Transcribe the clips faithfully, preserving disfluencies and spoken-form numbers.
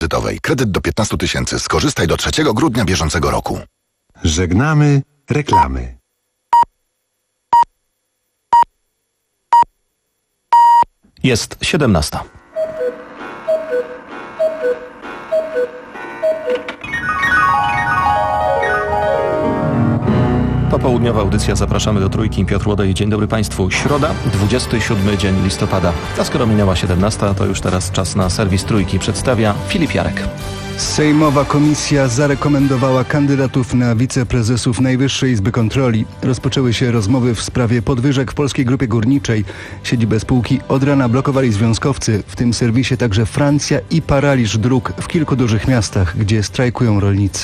kredytowej. Kredyt do piętnastu tysięcy. Skorzystaj do trzeciego grudnia bieżącego roku. Żegnamy reklamy. Jest siedemnasta. Popołudniowa audycja. Zapraszamy do Trójki. Piotr Łodej. Dzień dobry Państwu. Środa, dwudziesty siódmy dzień listopada. A skoro minęła siedemnasta, to już teraz czas na serwis Trójki. Przedstawia Filip Jarek. Sejmowa komisja zarekomendowała kandydatów na wiceprezesów Najwyższej Izby Kontroli. Rozpoczęły się rozmowy w sprawie podwyżek w Polskiej Grupie Górniczej. Siedzibę spółki od rana blokowali związkowcy, w tym serwisie także Francja, i paraliż dróg w kilku dużych miastach, gdzie strajkują rolnicy.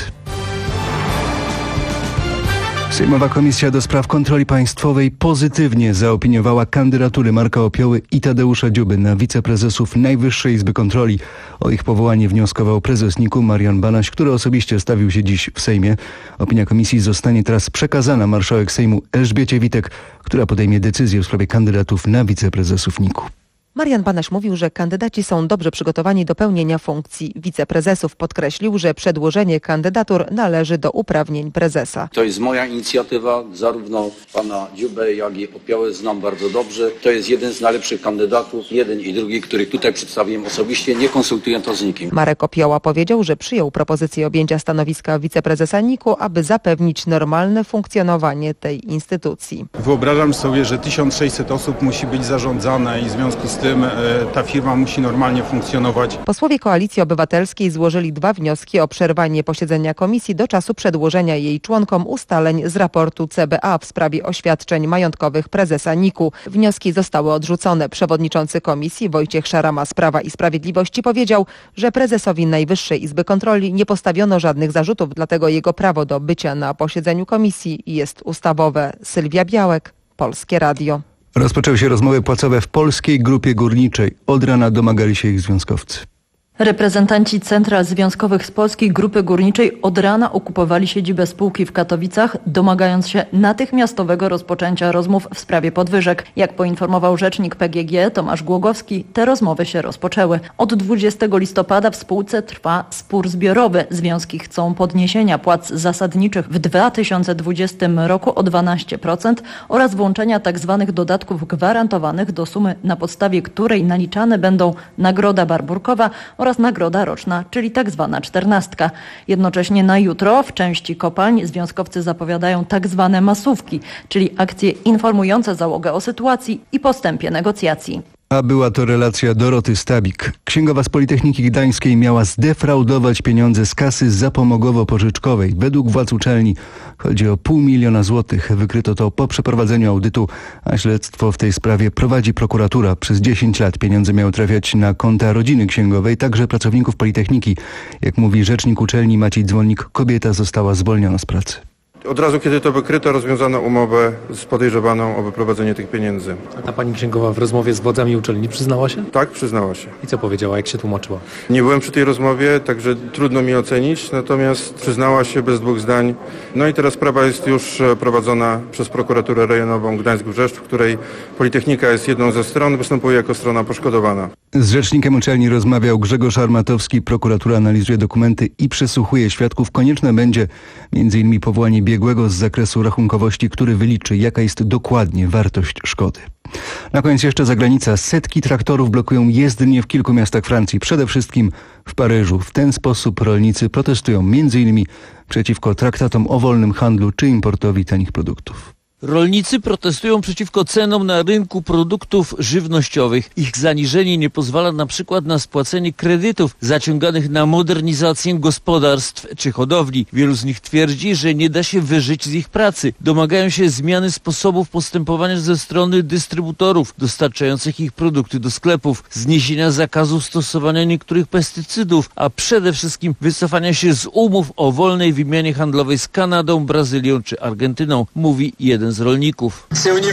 Sejmowa Komisja do Spraw Kontroli Państwowej pozytywnie zaopiniowała kandydatury Marka Opioły i Tadeusza Dziuby na wiceprezesów Najwyższej Izby Kontroli. O ich powołanie wnioskował prezes N I K-u Marian Banaś, który osobiście stawił się dziś w Sejmie. Opinia komisji zostanie teraz przekazana marszałek Sejmu Elżbiecie Witek, która podejmie decyzję w sprawie kandydatów na wiceprezesów N I K-u. Marian Banaś mówił, że kandydaci są dobrze przygotowani do pełnienia funkcji wiceprezesów. Podkreślił, że przedłożenie kandydatur należy do uprawnień prezesa. To jest moja inicjatywa, zarówno pana Dziubę, jak i Opiołę znam bardzo dobrze. To jest jeden z najlepszych kandydatów, jeden i drugi, których tutaj przedstawiłem osobiście, nie konsultuję to z nikim. Marek Opioła powiedział, że przyjął propozycję objęcia stanowiska wiceprezesa N I K-u, aby zapewnić normalne funkcjonowanie tej instytucji. Wyobrażam sobie, że tysiąc sześćset osób musi być zarządzane i w związku z tym ta firma musi normalnie funkcjonować. Posłowie Koalicji Obywatelskiej złożyli dwa wnioski o przerwanie posiedzenia komisji do czasu przedłożenia jej członkom ustaleń z raportu C B A w sprawie oświadczeń majątkowych prezesa N I K-u. Wnioski zostały odrzucone. Przewodniczący komisji Wojciech Szarama z Prawa i Sprawiedliwości powiedział, że prezesowi Najwyższej Izby Kontroli nie postawiono żadnych zarzutów, dlatego jego prawo do bycia na posiedzeniu komisji jest ustawowe. Sylwia Białek, Polskie Radio. Rozpoczęły się rozmowy płacowe w Polskiej Grupie Górniczej. Od rana domagali się ich związkowcy. Reprezentanci central związkowych z Polskiej Grupy Górniczej od rana okupowali siedzibę spółki w Katowicach, domagając się natychmiastowego rozpoczęcia rozmów w sprawie podwyżek. Jak poinformował rzecznik P G G Tomasz Głogowski, te rozmowy się rozpoczęły. Od dwudziestego listopada w spółce trwa spór zbiorowy. Związki chcą podniesienia płac zasadniczych w dwa tysiące dwudziestym roku o dwanaście procent oraz włączenia tzw. dodatków gwarantowanych do sumy, na podstawie której naliczane będą nagroda barburkowa oraz oraz nagroda roczna, czyli tak zwana czternastka. Jednocześnie na jutro w części kopalń związkowcy zapowiadają tak zwane masówki, czyli akcje informujące załogę o sytuacji i postępie negocjacji. A była to relacja Doroty Stabik. Księgowa z Politechniki Gdańskiej miała zdefraudować pieniądze z kasy zapomogowo-pożyczkowej. Według władz uczelni chodzi o pół miliona złotych. Wykryto to po przeprowadzeniu audytu, a śledztwo w tej sprawie prowadzi prokuratura. Przez dziesięć lat pieniądze miały trafiać na konta rodziny księgowej, także pracowników Politechniki. Jak mówi rzecznik uczelni Maciej Dzwonnik, kobieta została zwolniona z pracy. Od razu, kiedy to wykryto, rozwiązano umowę z podejrzewaną o wyprowadzenie tych pieniędzy. A ta pani księgowa w rozmowie z władzami uczelni przyznała się? Tak, przyznała się. I co powiedziała, jak się tłumaczyła? Nie byłem przy tej rozmowie, także trudno mi ocenić, natomiast przyznała się bez dwóch zdań. No i teraz sprawa jest już prowadzona przez prokuraturę rejonową Gdańsk-Brzeszcz, w której Politechnika jest jedną ze stron, występuje jako strona poszkodowana. Z rzecznikiem uczelni rozmawiał Grzegorz Armatowski. Prokuratura analizuje dokumenty i przesłuchuje świadków. Konieczne będzie między innymi powołanie biegłego z zakresu rachunkowości, który wyliczy, jaka jest dokładnie wartość szkody. Na koniec jeszcze zagranica. Setki traktorów blokują jezdnie w kilku miastach Francji, przede wszystkim w Paryżu. W ten sposób rolnicy protestują między innymi przeciwko traktatom o wolnym handlu czy importowi tanich produktów. Rolnicy protestują przeciwko cenom na rynku produktów żywnościowych. Ich zaniżenie nie pozwala na przykład na spłacenie kredytów zaciąganych na modernizację gospodarstw czy hodowli. Wielu z nich twierdzi, że nie da się wyżyć z ich pracy. Domagają się zmiany sposobów postępowania ze strony dystrybutorów dostarczających ich produkty do sklepów, zniesienia zakazu stosowania niektórych pestycydów, a przede wszystkim wycofania się z umów o wolnej wymianie handlowej z Kanadą, Brazylią czy Argentyną, mówi jeden z rolników.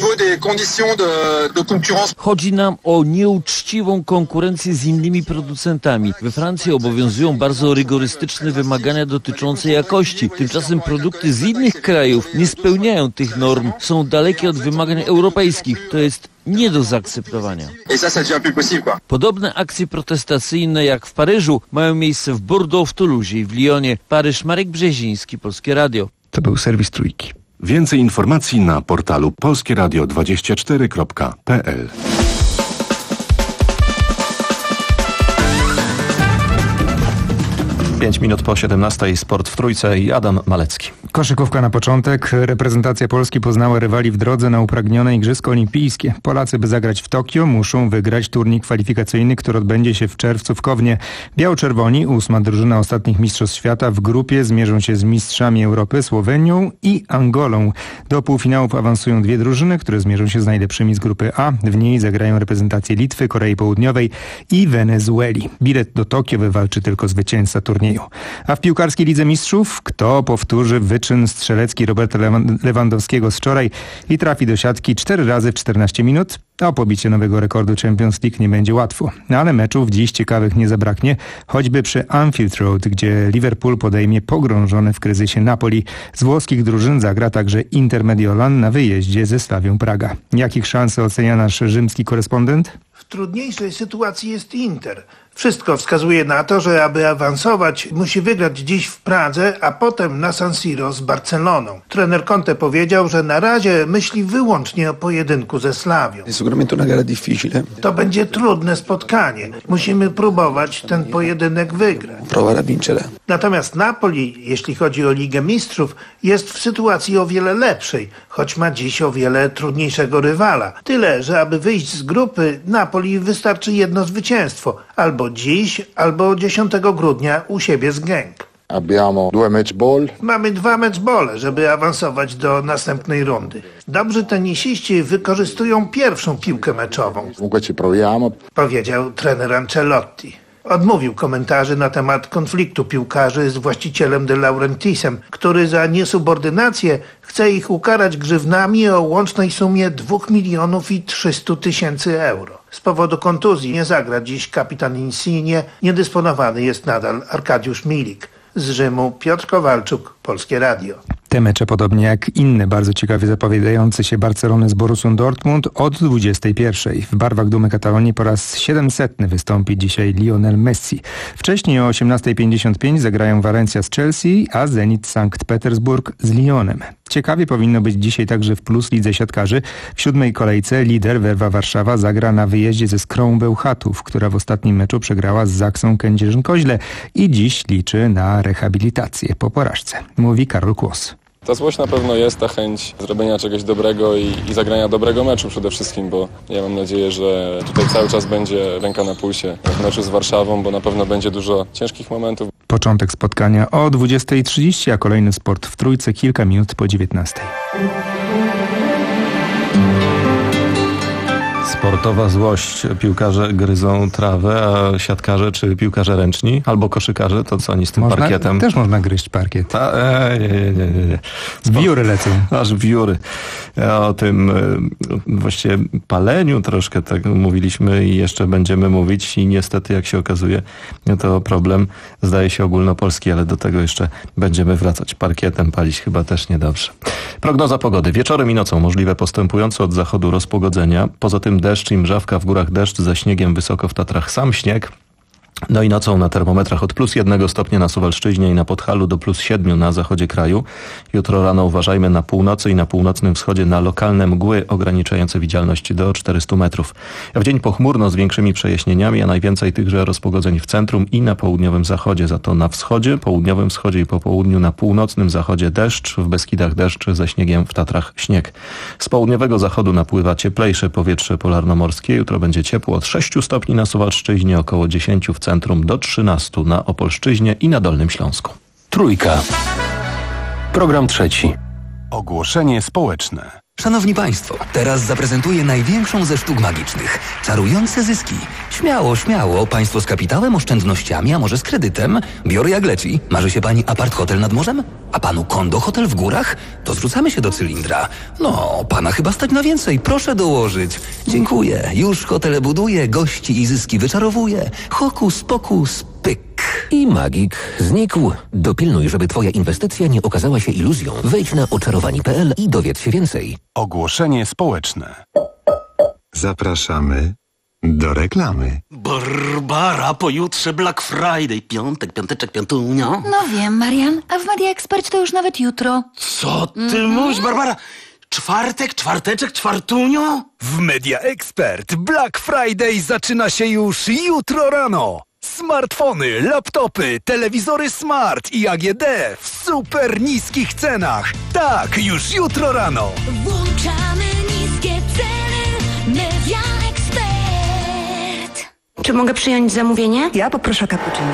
Chodzi nam o nieuczciwą konkurencję z innymi producentami. We Francji obowiązują bardzo rygorystyczne wymagania dotyczące jakości. Tymczasem produkty z innych krajów nie spełniają tych norm. Są dalekie od wymagań europejskich. To jest nie do zaakceptowania. Podobne akcje protestacyjne jak w Paryżu mają miejsce w Bordeaux, w Toulouse i w Lyonie. Paryż, Marek Brzeziński, Polskie Radio. To był serwis Trójki. Więcej informacji na portalu polskie radio dwadzieścia cztery kropka p l. Pięć minut po siedemnastej, sport w Trójce i Adam Malecki. Koszykówka na początek. Reprezentacja Polski poznała rywali w drodze na upragnione Igrzyska Olimpijskie. Polacy, by zagrać w Tokio, muszą wygrać turniej kwalifikacyjny, który odbędzie się w czerwcu w Kownie. Biało-czerwoni, ósma drużyna ostatnich mistrzostw świata, w grupie zmierzą się z mistrzami Europy, Słowenią i Angolą. Do półfinałów awansują dwie drużyny, które zmierzą się z najlepszymi z grupy A. W niej zagrają reprezentacje Litwy, Korei Południowej i Wenezueli. Bilet do Tokio wywalczy tylko zwycięzca turnieju. A w piłkarskiej Lidze Mistrzów kto powtórzy wyczyn strzelecki Roberta Lewandowskiego z wczoraj i trafi do siatki cztery razy w czternaście minut? O pobicie nowego rekordu Champions League nie będzie łatwo. Ale meczów dziś ciekawych nie zabraknie, choćby przy Anfield Road, gdzie Liverpool podejmie pogrążone w kryzysie Napoli. Z włoskich drużyn zagra także Inter Mediolan na wyjeździe ze Slawią Praga. Jakich szans ocenia nasz rzymski korespondent? W trudniejszej sytuacji jest Inter. Wszystko wskazuje na to, że aby awansować, musi wygrać dziś w Pradze, a potem na San Siro z Barceloną. Trener Conte powiedział, że na razie myśli wyłącznie o pojedynku ze Slawią. To będzie trudne spotkanie. Musimy próbować ten pojedynek wygrać. Natomiast Napoli, jeśli chodzi o Ligę Mistrzów, jest w sytuacji o wiele lepszej, choć ma dziś o wiele trudniejszego rywala. Tyle, że aby wyjść z grupy, Napoli wystarczy jedno zwycięstwo. Albo dziś, albo dziesiątego grudnia u siebie z Genk. Mamy dwa meczbole, żeby awansować do następnej rundy. Dobrzy tenisiści wykorzystują pierwszą piłkę meczową, powiedział trener Ancelotti. Odmówił komentarzy na temat konfliktu piłkarzy z właścicielem De Laurentiisem, który za niesubordynację chce ich ukarać grzywnami o łącznej sumie dwóch milionów i trzystu tysięcy euro. Z powodu kontuzji nie zagra dziś kapitan Insigne, niedysponowany jest nadal Arkadiusz Milik. Z Rzymu Piotr Kowalczuk, Polskie Radio. Te mecze, podobnie jak inne bardzo ciekawie zapowiadające się Barcelony z Borussią Dortmund, od dwudziestej pierwszej. W barwach Dumy Katalonii po raz siedemsetny wystąpi dzisiaj Lionel Messi. Wcześniej o osiemnastej pięćdziesiąt pięć zagrają Valencia z Chelsea, a Zenit Sankt Petersburg z Lyonem. Ciekawie powinno być dzisiaj także w Plus Lidze Siatkarzy. W siódmej kolejce lider Werwa Warszawa zagra na wyjeździe ze Skrą Bełchatów, która w ostatnim meczu przegrała z Zaksą Kędzierzyn-Koźle i dziś liczy na rehabilitację po porażce. Mówi Karol Kłos. Ta złość na pewno jest, ta chęć zrobienia czegoś dobrego i, i zagrania dobrego meczu przede wszystkim, bo ja mam nadzieję, że tutaj cały czas będzie ręka na pulsie w meczu z Warszawą, bo na pewno będzie dużo ciężkich momentów. Początek spotkania o dwudziestej trzydzieści, a kolejny sport w Trójce kilka minut po dziewiętnastej. Sportowa złość. Piłkarze gryzą trawę, a siatkarze czy piłkarze ręczni albo koszykarze, to co oni z tym można, parkietem? Też można gryźć parkiet. A, e, nie, nie, nie, nie. Wióry lecą. Aż wióry. O tym właściwie paleniu troszkę tak mówiliśmy i jeszcze będziemy mówić i niestety, jak się okazuje, to problem zdaje się ogólnopolski, ale do tego jeszcze będziemy wracać. Parkietem palić chyba też niedobrze. Prognoza pogody. Wieczorem i nocą możliwe postępujące od zachodu rozpogodzenia. Poza tym deszcz i mrzawka, w górach deszcz, ze śniegiem wysoko w Tatrach sam śnieg. No i nocą na termometrach od plus jednego stopnia na Suwalszczyźnie i na Podhalu do plus siedmiu na zachodzie kraju. Jutro rano uważajmy na północy i na północnym wschodzie na lokalne mgły ograniczające widzialność do czterystu metrów. W dzień pochmurno z większymi przejaśnieniami, a najwięcej tychże rozpogodzeń w centrum i na południowym zachodzie. Za to na wschodzie, południowym wschodzie i po południu na północnym zachodzie deszcz, w Beskidach deszcz, ze śniegiem, w Tatrach śnieg. Z południowego zachodu napływa cieplejsze powietrze polarnomorskie. Jutro będzie ciepło od sześciu stopni na Suwalszczyźnie, około dziesięciu w centrum do trzynastu na Opolszczyźnie i na Dolnym Śląsku. Trójka. Program trzeci. Ogłoszenie społeczne. Szanowni Państwo, teraz zaprezentuję największą ze sztuk magicznych. Czarujące zyski. Śmiało, śmiało. Państwo z kapitałem, oszczędnościami, a może z kredytem? Biorę jak leci. Marzy się Pani apart-hotel nad morzem? A Panu kondo-hotel w górach? To zrzucamy się do cylindra. No, Pana chyba stać na więcej. Proszę dołożyć. Dziękuję. Już hotele buduję, gości i zyski wyczarowuję. Hokus pokus pyk. I magik znikł. Dopilnuj, żeby Twoja inwestycja nie okazała się iluzją. Wejdź na oczarowani kropka p l i dowiedz się więcej. Ogłoszenie społeczne. Zapraszamy do reklamy. Barbara, pojutrze Black Friday, piątek, piąteczek, piątunio. No wiem, Marian, a w Media Expert to już nawet jutro. Co ty mm-hmm. mówisz, Barbara? Czwartek, czwarteczek, czwartunio? W Media Expert Black Friday zaczyna się już jutro rano. Smartfony, laptopy, telewizory smart i A G D w super niskich cenach. Tak, już jutro rano. Włączamy niskie ceny. Media Expert. Czy mogę przyjąć zamówienie? Ja poproszę cappuccino.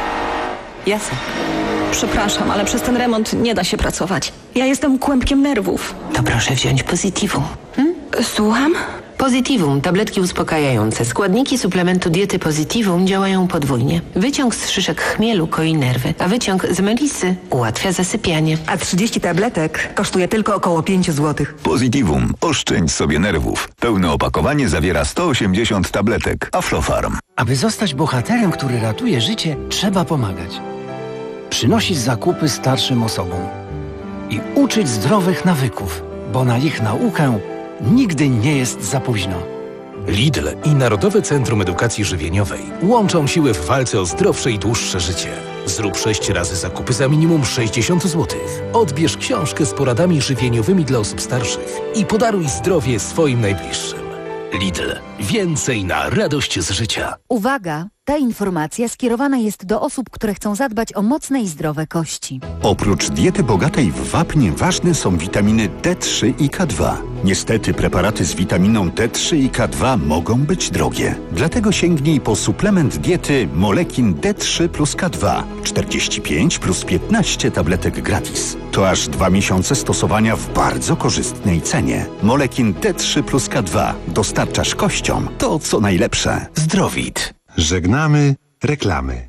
Jasne. Przepraszam, ale przez ten remont nie da się pracować. Ja jestem kłębkiem nerwów. To proszę wziąć Positivum. Hmm? Słucham? Positivum, tabletki uspokajające. Składniki suplementu diety Positivum działają podwójnie. Wyciąg z szyszek chmielu koi nerwy, a wyciąg z melisy ułatwia zasypianie. A trzydzieści tabletek kosztuje tylko około pięć złotych. Positivum. Oszczędź sobie nerwów. Pełne opakowanie zawiera sto osiemdziesiąt tabletek. Aflofarm. Aby zostać bohaterem, który ratuje życie, trzeba pomagać. Przynosić zakupy starszym osobom i uczyć zdrowych nawyków, bo na ich naukę nigdy nie jest za późno. Lidl i Narodowe Centrum Edukacji Żywieniowej łączą siły w walce o zdrowsze i dłuższe życie. Zrób sześć razy zakupy za minimum sześćdziesiąt złotych. Odbierz książkę z poradami żywieniowymi dla osób starszych i podaruj zdrowie swoim najbliższym. Lidl. Więcej na radość z życia. Uwaga! Ta informacja skierowana jest do osób, które chcą zadbać o mocne i zdrowe kości. Oprócz diety bogatej w wapń ważne są witaminy D trzy i K dwa. Niestety preparaty z witaminą D trzy i K dwa mogą być drogie. Dlatego sięgnij po suplement diety Molekin D trzy plus K dwa. czterdzieści pięć plus piętnaście tabletek gratis. To aż dwa miesiące stosowania w bardzo korzystnej cenie. Molekin D trzy plus K dwa. Dostarczasz kościom to, co najlepsze. Zdrowit. Żegnamy reklamy.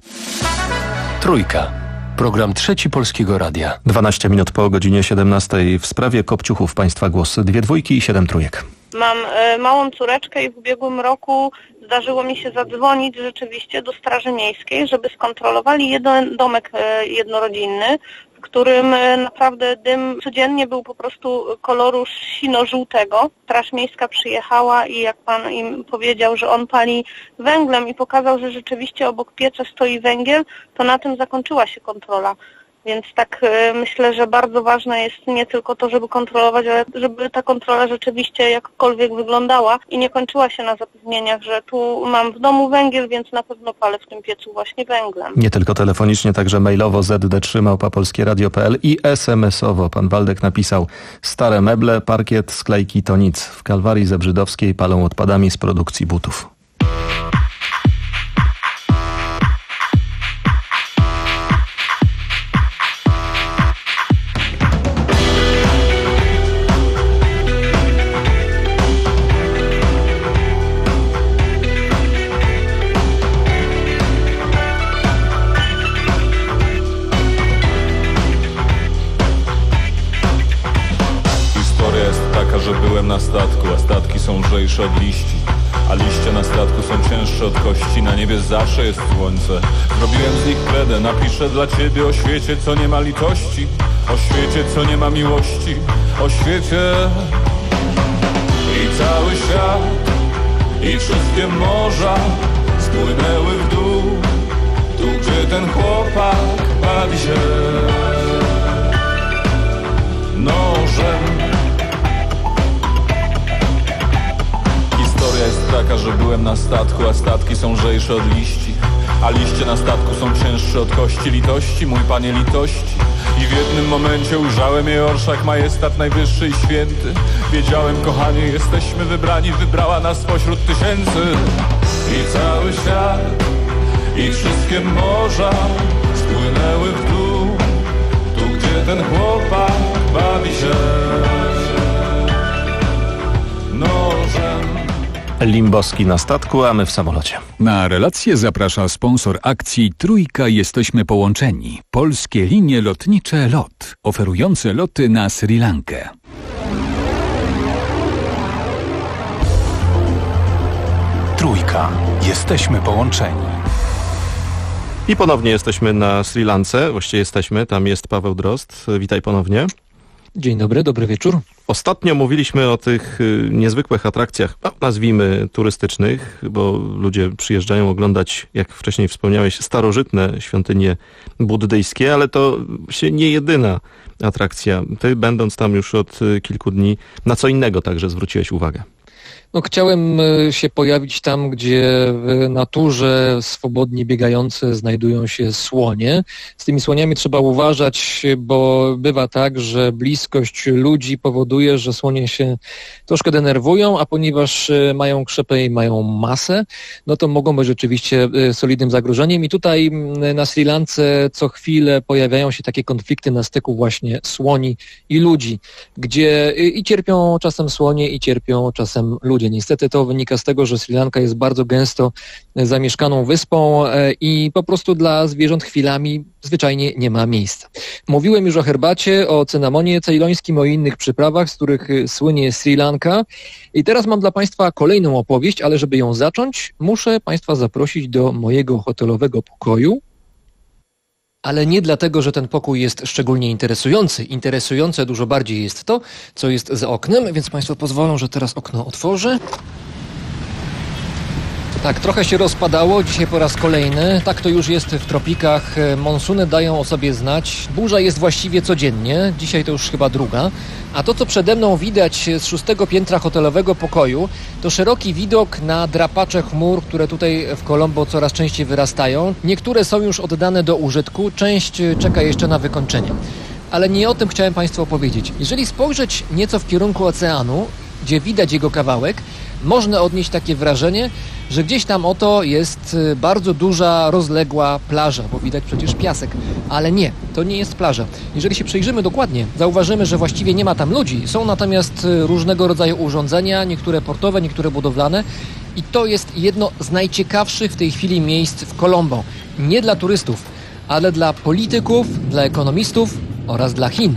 Trójka. Program Trzeci Polskiego Radia. dwanaście minut po godzinie siedemnastej. W sprawie kopciuchów państwa głos. Dwie dwójki i siedem trójek. Mam y, małą córeczkę i w ubiegłym roku zdarzyło mi się zadzwonić rzeczywiście do Straży Miejskiej, żeby skontrolowali jeden domek y, jednorodzinny, w którym y, naprawdę dym codziennie był po prostu koloru sino-żółtego. Straż Miejska przyjechała i jak pan im powiedział, że on pali węglem i pokazał, że rzeczywiście obok pieca stoi węgiel, to na tym zakończyła się kontrola. Więc tak y, myślę, że bardzo ważne jest nie tylko to, żeby kontrolować, ale żeby ta kontrola rzeczywiście jakkolwiek wyglądała i nie kończyła się na zapewnieniach, że tu mam w domu węgiel, więc na pewno palę w tym piecu właśnie węglem. Nie tylko telefonicznie, także mailowo z d trzy małpa polskie radio kropka p l i es em esowo. Pan Waldek napisał: stare meble, parkiet, sklejki to nic. W Kalwarii Zebrzydowskiej palą odpadami z produkcji butów. Że byłem na statku, a statki są lżejsze od liści, a liście na statku są cięższe od kości. Na niebie zawsze jest słońce. Zrobiłem z nich kredę, napiszę dla ciebie o świecie, co nie ma litości, o świecie, co nie ma miłości, o świecie. I cały świat, i wszystkie morza spłynęły w dół, tu gdzie ten chłopak bawi się nożem. Historia jest taka, że byłem na statku, a statki są lżejsze od liści, a liście na statku są cięższe od kości. Litości, mój panie, litości. I w jednym momencie ujrzałem jej orszak, majestat najwyższy i święty. Wiedziałem, kochanie, jesteśmy wybrani, wybrała nas spośród tysięcy. I cały świat, i wszystkie morza spłynęły w dół, tu gdzie ten chłopak bawi się nożem. Limboski na statku, a my w samolocie. Na relację zaprasza sponsor akcji Trójka Jesteśmy Połączeni. Polskie linie lotnicze LOT, oferujące loty na Sri Lankę. Trójka. Jesteśmy połączeni. I ponownie jesteśmy na Sri Lance. Właściwie jesteśmy. Tam jest Paweł Drozd. Witaj ponownie. Dzień dobry, dobry wieczór. Ostatnio mówiliśmy o tych y, niezwykłych atrakcjach, no, nazwijmy turystycznych, bo ludzie przyjeżdżają oglądać, jak wcześniej wspomniałeś, starożytne świątynie buddyjskie, ale to się nie jedyna atrakcja. Ty, będąc tam już od y, kilku dni, na co innego także zwróciłeś uwagę. No, chciałem się pojawić tam, gdzie w naturze swobodnie biegające znajdują się słonie. Z tymi słoniami trzeba uważać, bo bywa tak, że bliskość ludzi powoduje, że słonie się troszkę denerwują, a ponieważ mają krzepę i mają masę, no to mogą być rzeczywiście solidnym zagrożeniem. I tutaj na Sri Lance co chwilę pojawiają się takie konflikty na styku właśnie słoni i ludzi, gdzie i cierpią czasem słonie, i cierpią czasem ludzie. Niestety to wynika z tego, że Sri Lanka jest bardzo gęsto zamieszkaną wyspą i po prostu dla zwierząt chwilami zwyczajnie nie ma miejsca. Mówiłem już o herbacie, o cynamonie ceylońskim, o innych przyprawach, z których słynie Sri Lanka. I teraz mam dla Państwa kolejną opowieść, ale żeby ją zacząć, muszę Państwa zaprosić do mojego hotelowego pokoju. Ale nie dlatego, że ten pokój jest szczególnie interesujący. Interesujące dużo bardziej jest to, co jest za oknem, więc Państwo pozwolą, że teraz okno otworzę. Tak, trochę się rozpadało, dzisiaj po raz kolejny. Tak to już jest w tropikach. Monsuny dają o sobie znać. Burza jest właściwie codziennie, dzisiaj to już chyba druga. A to, co przede mną widać z szóstego piętra hotelowego pokoju, to szeroki widok na drapacze chmur, które tutaj w Colombo coraz częściej wyrastają. Niektóre są już oddane do użytku, część czeka jeszcze na wykończenie. Ale nie o tym chciałem Państwu opowiedzieć. Jeżeli spojrzeć nieco w kierunku oceanu, gdzie widać jego kawałek, można odnieść takie wrażenie, że gdzieś tam oto jest bardzo duża, rozległa plaża, bo widać przecież piasek. Ale nie, to nie jest plaża. Jeżeli się przyjrzymy dokładnie, zauważymy, że właściwie nie ma tam ludzi. Są natomiast różnego rodzaju urządzenia, niektóre portowe, niektóre budowlane. I to jest jedno z najciekawszych w tej chwili miejsc w Colombo. Nie dla turystów, ale dla polityków, dla ekonomistów oraz dla Chin.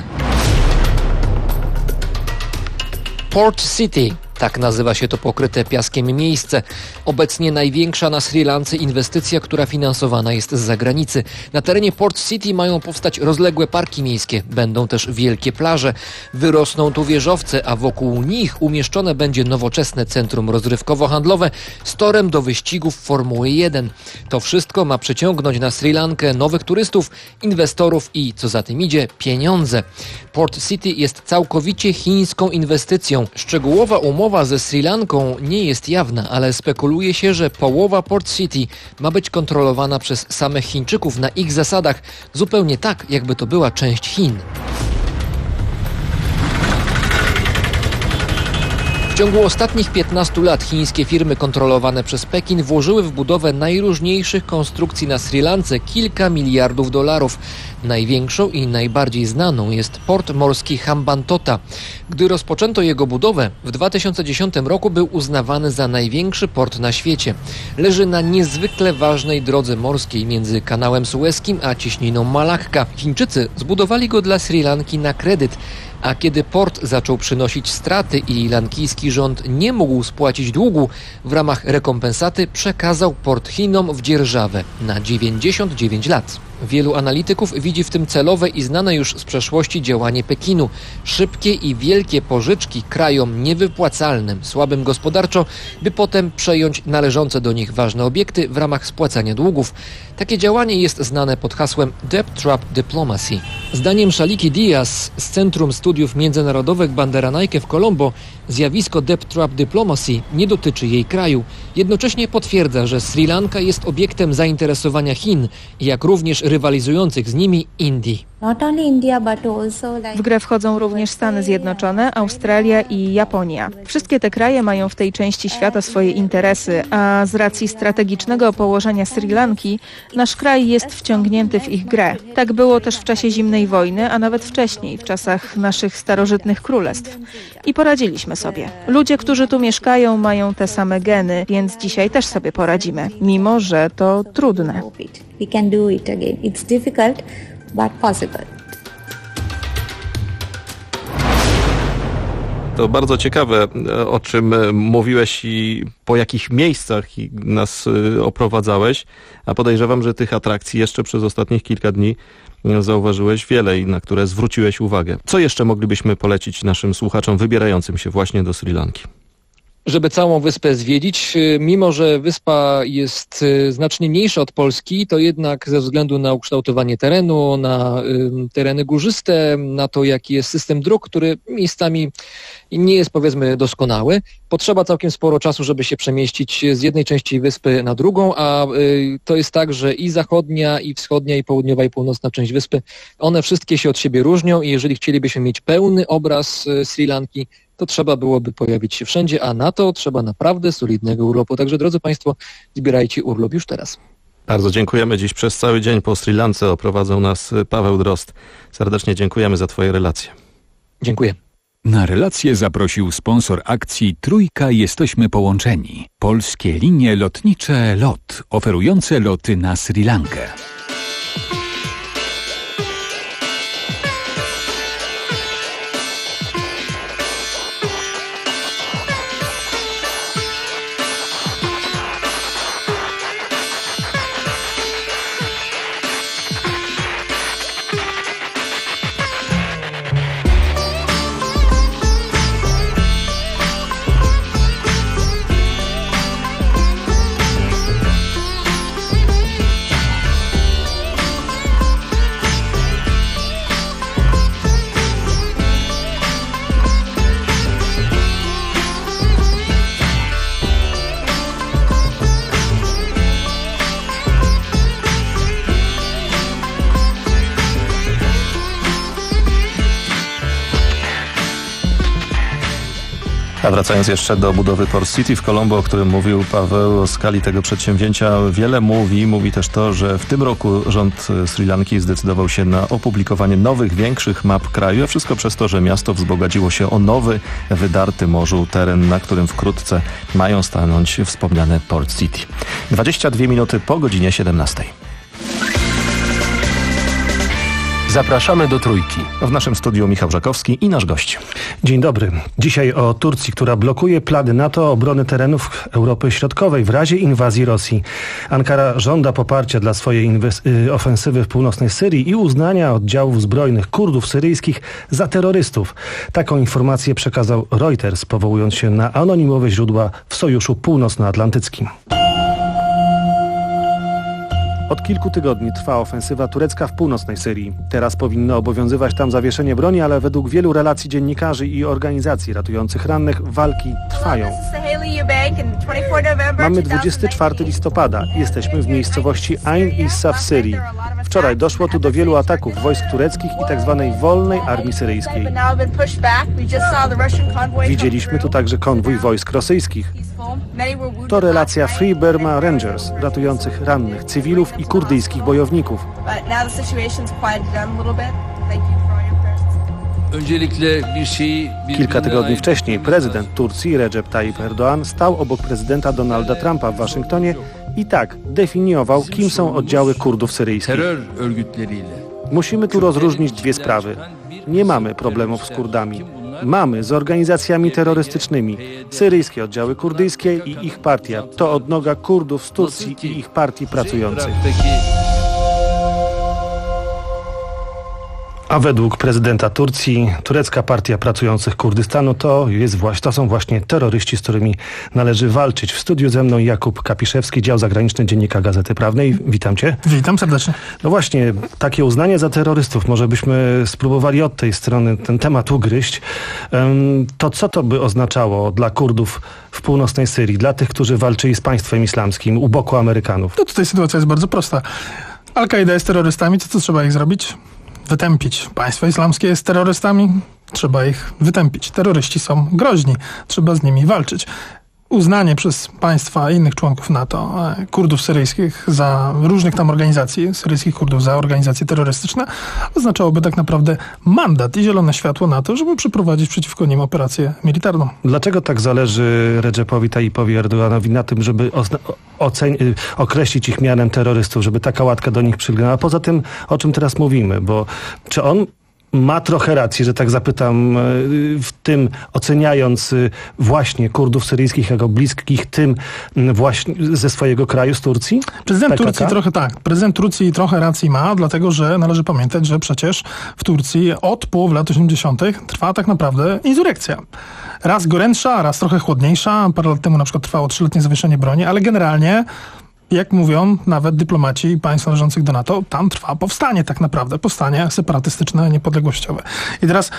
Port City. Tak nazywa się to pokryte piaskiem miejsce. Obecnie największa na Sri Lance inwestycja, która finansowana jest z zagranicy. Na terenie Port City mają powstać rozległe parki miejskie. Będą też wielkie plaże. Wyrosną tu wieżowce, a wokół nich umieszczone będzie nowoczesne centrum rozrywkowo-handlowe z torem do wyścigów Formuły jeden. To wszystko ma przyciągnąć na Sri Lankę nowych turystów, inwestorów i, co za tym idzie, pieniądze. Port City jest całkowicie chińską inwestycją. Szczegółowa umowa ze Sri Lanką nie jest jawna, ale spekuluje się, że połowa Port City ma być kontrolowana przez samych Chińczyków na ich zasadach, zupełnie tak, jakby to była część Chin. W ciągu ostatnich piętnastu lat chińskie firmy kontrolowane przez Pekin włożyły w budowę najróżniejszych konstrukcji na Sri Lance kilka miliardów dolarów. Największą i najbardziej znaną jest port morski Hambantota. Gdy rozpoczęto jego budowę, w dwa tysiące dziesiątym roku był uznawany za największy port na świecie. Leży na niezwykle ważnej drodze morskiej między kanałem Sueskim a cieśniną Malakka. Chińczycy zbudowali go dla Sri Lanki na kredyt, a kiedy port zaczął przynosić straty i lankijski rząd nie mógł spłacić długu, w ramach rekompensaty przekazał port Chinom w dzierżawę na dziewięćdziesiąt dziewięć lat. Wielu analityków widzi w tym celowe i znane już z przeszłości działanie Pekinu. Szybkie i wielkie pożyczki krajom niewypłacalnym, słabym gospodarczo, by potem przejąć należące do nich ważne obiekty w ramach spłacania długów. Takie działanie jest znane pod hasłem Debt Trap Diplomacy. Zdaniem Shaliki Diaz z Centrum Studiów Międzynarodowych Bandaranaike w Colombo zjawisko Debt Trap Diplomacy nie dotyczy jej kraju. Jednocześnie potwierdza, że Sri Lanka jest obiektem zainteresowania Chin, jak również rywalizujących z nimi Indii. W grę wchodzą również Stany Zjednoczone, Australia i Japonia. Wszystkie te kraje mają w tej części świata swoje interesy, a z racji strategicznego położenia Sri Lanki nasz kraj jest wciągnięty w ich grę. Tak było też w czasie zimnej wojny, a nawet wcześniej, w czasach naszych starożytnych królestw. I poradziliśmy sobie. Ludzie, którzy tu mieszkają, mają te same geny, więc dzisiaj też sobie poradzimy, mimo że to trudne. We can do it again. It's difficult, but possible. To bardzo ciekawe, o czym mówiłeś i po jakich miejscach nas oprowadzałeś, a podejrzewam, że tych atrakcji jeszcze przez ostatnich kilka dni zauważyłeś wiele i na które zwróciłeś uwagę. Co jeszcze moglibyśmy polecić naszym słuchaczom wybierającym się właśnie do Sri Lanki? Żeby całą wyspę zwiedzić, mimo że wyspa jest znacznie mniejsza od Polski, to jednak ze względu na ukształtowanie terenu, na y, tereny górzyste, na to, jaki jest system dróg, który miejscami nie jest, powiedzmy, doskonały, potrzeba całkiem sporo czasu, żeby się przemieścić z jednej części wyspy na drugą, a y, to jest tak, że i zachodnia, i wschodnia, i południowa, i północna część wyspy, one wszystkie się od siebie różnią i jeżeli chcielibyśmy mieć pełny obraz y, Sri Lanki, to trzeba byłoby pojawić się wszędzie, a na to trzeba naprawdę solidnego urlopu. Także, drodzy Państwo, zbierajcie urlop już teraz. Bardzo dziękujemy. Dziś przez cały dzień po Sri Lance oprowadzał nas Paweł Drozd. Serdecznie dziękujemy za Twoje relacje. Dziękuję. Na relację zaprosił sponsor akcji Trójka Jesteśmy Połączeni. Polskie linie lotnicze LOT, oferujące loty na Sri Lankę. A wracając jeszcze do budowy Port City w Colombo, o którym mówił Paweł, o skali tego przedsięwzięcia wiele mówi. Mówi też to, że w tym roku rząd Sri Lanki zdecydował się na opublikowanie nowych, większych map kraju, a wszystko przez to, że miasto wzbogaciło się o nowy, wydarty morzu teren, na którym wkrótce mają stanąć wspomniane Port City. dwadzieścia dwie minuty po godzinie siedemnastej. Zapraszamy do Trójki. W naszym studiu Michał Żakowski i nasz gość. Dzień dobry. Dzisiaj o Turcji, która blokuje plany NATO obrony terenów Europy Środkowej w razie inwazji Rosji. Ankara żąda poparcia dla swojej inwes- ofensywy w północnej Syrii i uznania oddziałów zbrojnych Kurdów syryjskich za terrorystów. Taką informację przekazał Reuters, powołując się na anonimowe źródła w Sojuszu Północnoatlantyckim. Od kilku tygodni trwa ofensywa turecka w północnej Syrii. Teraz powinno obowiązywać tam zawieszenie broni, ale według wielu relacji dziennikarzy i organizacji ratujących rannych walki trwają. Mamy dwudziestego czwartego listopada. Jesteśmy w miejscowości Ain Issa w Syrii. Wczoraj doszło tu do wielu ataków wojsk tureckich i tzw. wolnej armii syryjskiej. Widzieliśmy tu także konwój wojsk rosyjskich. To relacja Free Burma Rangers, ratujących rannych cywilów i kurdyjskich bojowników. Kilka tygodni wcześniej prezydent Turcji Recep Tayyip Erdoğan stał obok prezydenta Donalda Trumpa w Waszyngtonie i tak definiował, kim są oddziały Kurdów syryjskich. Musimy tu rozróżnić dwie sprawy. Nie mamy problemów z Kurdami. Mamy z organizacjami terrorystycznymi. Syryjskie oddziały kurdyjskie i ich partia to odnoga Kurdów z Turcji i ich partii pracujących. A według prezydenta Turcji turecka partia pracujących Kurdystanu to, jest właśnie, to są właśnie terroryści, z którymi należy walczyć. W studiu ze mną Jakub Kapiszewski, dział zagraniczny Dziennika Gazety Prawnej. Witam cię. Witam serdecznie. No właśnie, takie uznanie za terrorystów. Może byśmy spróbowali od tej strony ten temat ugryźć. To co to by oznaczało dla Kurdów w północnej Syrii, dla tych, którzy walczyli z państwem islamskim u boku Amerykanów? No tutaj sytuacja jest bardzo prosta. Al-Kaida jest terrorystami, to co trzeba ich zrobić? Wytępić. Państwo islamskie jest terrorystami, trzeba ich wytępić. Terroryści są groźni, trzeba z nimi walczyć. Uznanie przez państwa innych członków NATO Kurdów syryjskich za różnych tam organizacji, syryjskich Kurdów za organizacje terrorystyczne, oznaczałoby tak naprawdę mandat i zielone światło na to, żeby przeprowadzić przeciwko nim operację militarną. Dlaczego tak zależy Recepowi Tayyipowi Erdoğanowi na tym, żeby ocen- określić ich mianem terrorystów, żeby taka łatka do nich przylgnęła? Poza tym, o czym teraz mówimy, bo czy on ma trochę racji, że tak zapytam, w tym oceniając właśnie Kurdów syryjskich jako bliskich tym właśnie ze swojego kraju, z Turcji? Prezydent P K K? Turcji trochę tak. Prezydent Turcji trochę racji ma, dlatego że należy pamiętać, że przecież w Turcji od połowy lat osiemdziesiątych trwa tak naprawdę insurekcja. Raz gorętsza, raz trochę chłodniejsza. Parę lat temu na przykład trwało trzyletnie zawieszenie broni, ale generalnie, jak mówią nawet dyplomaci państw należących do NATO, tam trwa powstanie tak naprawdę. Powstanie separatystyczne, niepodległościowe. I teraz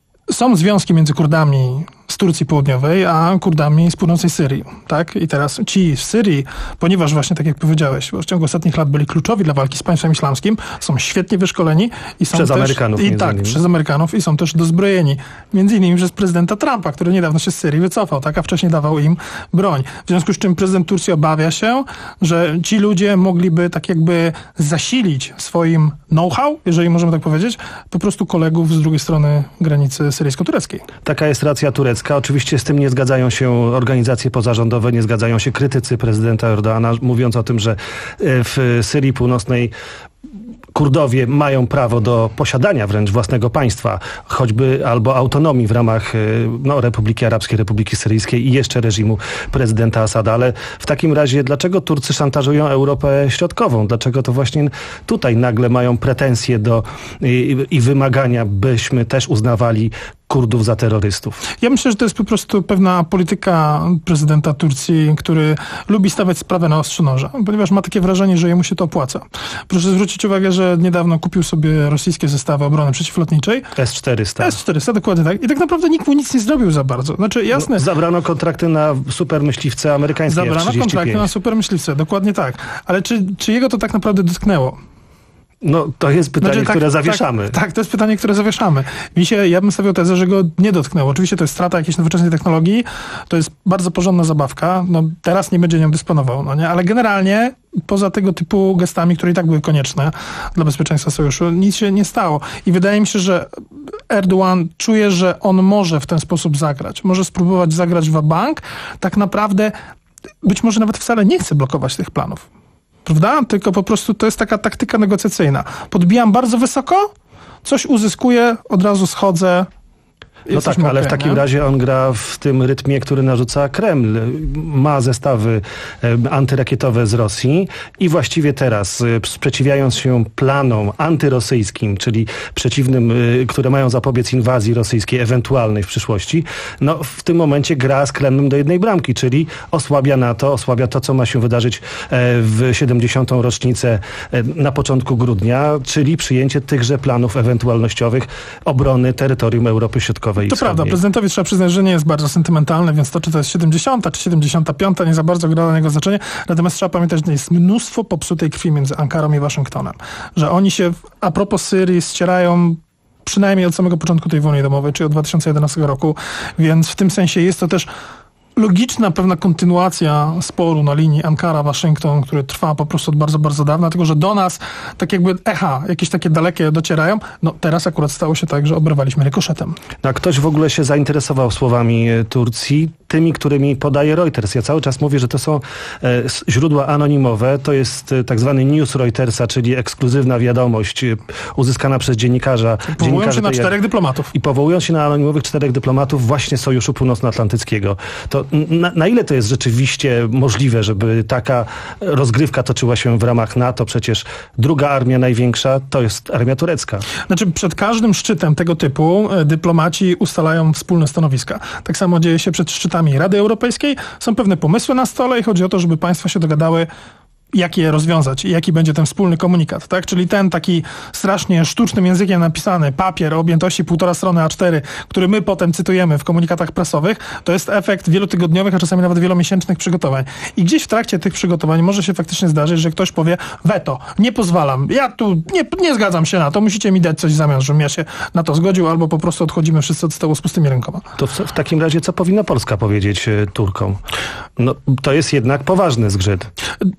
są związki między Kurdami z Turcji Południowej, a Kurdami z północnej Syrii, tak? I teraz ci w Syrii, ponieważ właśnie tak jak powiedziałeś, w ciągu ostatnich lat byli kluczowi dla walki z państwem islamskim, są świetnie wyszkoleni i są przez też, Amerykanów. I tak, innymi. przez Amerykanów i są też dozbrojeni. Między innymi przez prezydenta Trumpa, który niedawno się z Syrii wycofał, tak? A wcześniej dawał im broń. W związku z czym prezydent Turcji obawia się, że ci ludzie mogliby tak jakby zasilić swoim know-how, jeżeli możemy tak powiedzieć, po prostu kolegów z drugiej strony granicy syryjsko-tureckiej. Taka jest racja turecka. Oczywiście z tym nie zgadzają się organizacje pozarządowe, nie zgadzają się krytycy prezydenta Erdoana, mówiąc o tym, że w Syrii Północnej Kurdowie mają prawo do posiadania wręcz własnego państwa, choćby albo autonomii w ramach no, Republiki Arabskiej, Republiki Syryjskiej i jeszcze reżimu prezydenta Asada. Ale w takim razie dlaczego Turcy szantażują Europę Środkową? Dlaczego to właśnie tutaj nagle mają pretensje do i, i wymagania, byśmy też uznawali Kurdów za terrorystów? Ja myślę, że to jest po prostu pewna polityka prezydenta Turcji, który lubi stawiać sprawę na ostrzu noża, ponieważ ma takie wrażenie, że jemu się to opłaca. Proszę zwrócić uwagę, że niedawno kupił sobie rosyjskie zestawy obrony przeciwlotniczej. S czterysta. S czterysta, dokładnie tak. I tak naprawdę nikt mu nic nie zrobił za bardzo. Znaczy, jasne. No, zabrano kontrakty na supermyśliwce amerykańskie. Zabrano kontrakty na supermyśliwce, dokładnie tak. Ale czy, czy jego to tak naprawdę dotknęło? No, to jest pytanie, znaczy, tak, które zawieszamy. Tak, tak, to jest pytanie, które zawieszamy. Mi się, ja bym stawiał tezę, że go nie dotknęło. Oczywiście to jest strata jakiejś nowoczesnej technologii, to jest bardzo porządna zabawka, no teraz nie będzie nią dysponował, no nie? Ale generalnie poza tego typu gestami, które i tak były konieczne dla bezpieczeństwa sojuszu, nic się nie stało. I wydaje mi się, że Erdoğan czuje, że on może w ten sposób zagrać. Może spróbować zagrać w bank. Tak naprawdę być może nawet wcale nie chce blokować tych planów. Prawda? Tylko po prostu to jest taka taktyka negocjacyjna. Podbijam bardzo wysoko, coś uzyskuję, od razu schodzę. No tak, ale w takim nie? razie on gra w tym rytmie, który narzuca Kreml. Ma zestawy antyrakietowe z Rosji i właściwie teraz, sprzeciwiając się planom antyrosyjskim, czyli przeciwnym, które mają zapobiec inwazji rosyjskiej ewentualnej w przyszłości, no w tym momencie gra z Kremlem do jednej bramki, czyli osłabia NATO, osłabia to, co ma się wydarzyć w siedemdziesiątą rocznicę na początku grudnia, czyli przyjęcie tychże planów ewentualnościowych obrony terytorium Europy Środkowej. To prawda, prezydentowi trzeba przyznać, że nie jest bardzo sentymentalny, więc to, czy to jest siedemdziesiąta czy siedemdziesiąta piąta, nie za bardzo gra dla niego znaczenie. Natomiast trzeba pamiętać, że jest mnóstwo popsutej krwi między Ankarą i Waszyngtonem. Że oni się, a propos Syrii, ścierają przynajmniej od samego początku tej wojny domowej, czyli od dwa tysiące jedenastego roku, więc w tym sensie jest to też logiczna pewna kontynuacja sporu na linii Ankara-Waszyngton, który trwa po prostu od bardzo, bardzo dawna, tylko że do nas tak jakby echa, jakieś takie dalekie docierają. No teraz akurat stało się tak, że oberwaliśmy rykoszetem. No, a ktoś w ogóle się zainteresował słowami Turcji, tymi, którymi podaje Reuters. Ja cały czas mówię, że to są e, źródła anonimowe. To jest e, tak zwany news Reutersa, czyli ekskluzywna wiadomość e, uzyskana przez dziennikarza. Powołują się na czterech dyplomatów. I powołując się na anonimowych czterech dyplomatów właśnie Sojuszu Północnoatlantyckiego. To na, na ile to jest rzeczywiście możliwe, żeby taka rozgrywka toczyła się w ramach NATO? Przecież druga armia największa to jest armia turecka. Znaczy przed każdym szczytem tego typu dyplomaci ustalają wspólne stanowiska. Tak samo dzieje się przed szczytami Rady Europejskiej. Są pewne pomysły na stole i chodzi o to, żeby państwa się dogadały, jak je rozwiązać i jaki będzie ten wspólny komunikat, tak? Czyli ten taki strasznie sztucznym językiem napisany papier o objętości półtora strony A cztery, który my potem cytujemy w komunikatach prasowych, to jest efekt wielotygodniowych, a czasami nawet wielomiesięcznych przygotowań. I gdzieś w trakcie tych przygotowań może się faktycznie zdarzyć, że ktoś powie weto, nie pozwalam, ja tu nie, nie zgadzam się na to, musicie mi dać coś w zamian, żebym ja się na to zgodził, albo po prostu odchodzimy wszyscy od stołu z pustymi rękoma. To w, w takim razie co powinna Polska powiedzieć Turkom? No, to jest jednak poważny zgrzyt. Nasi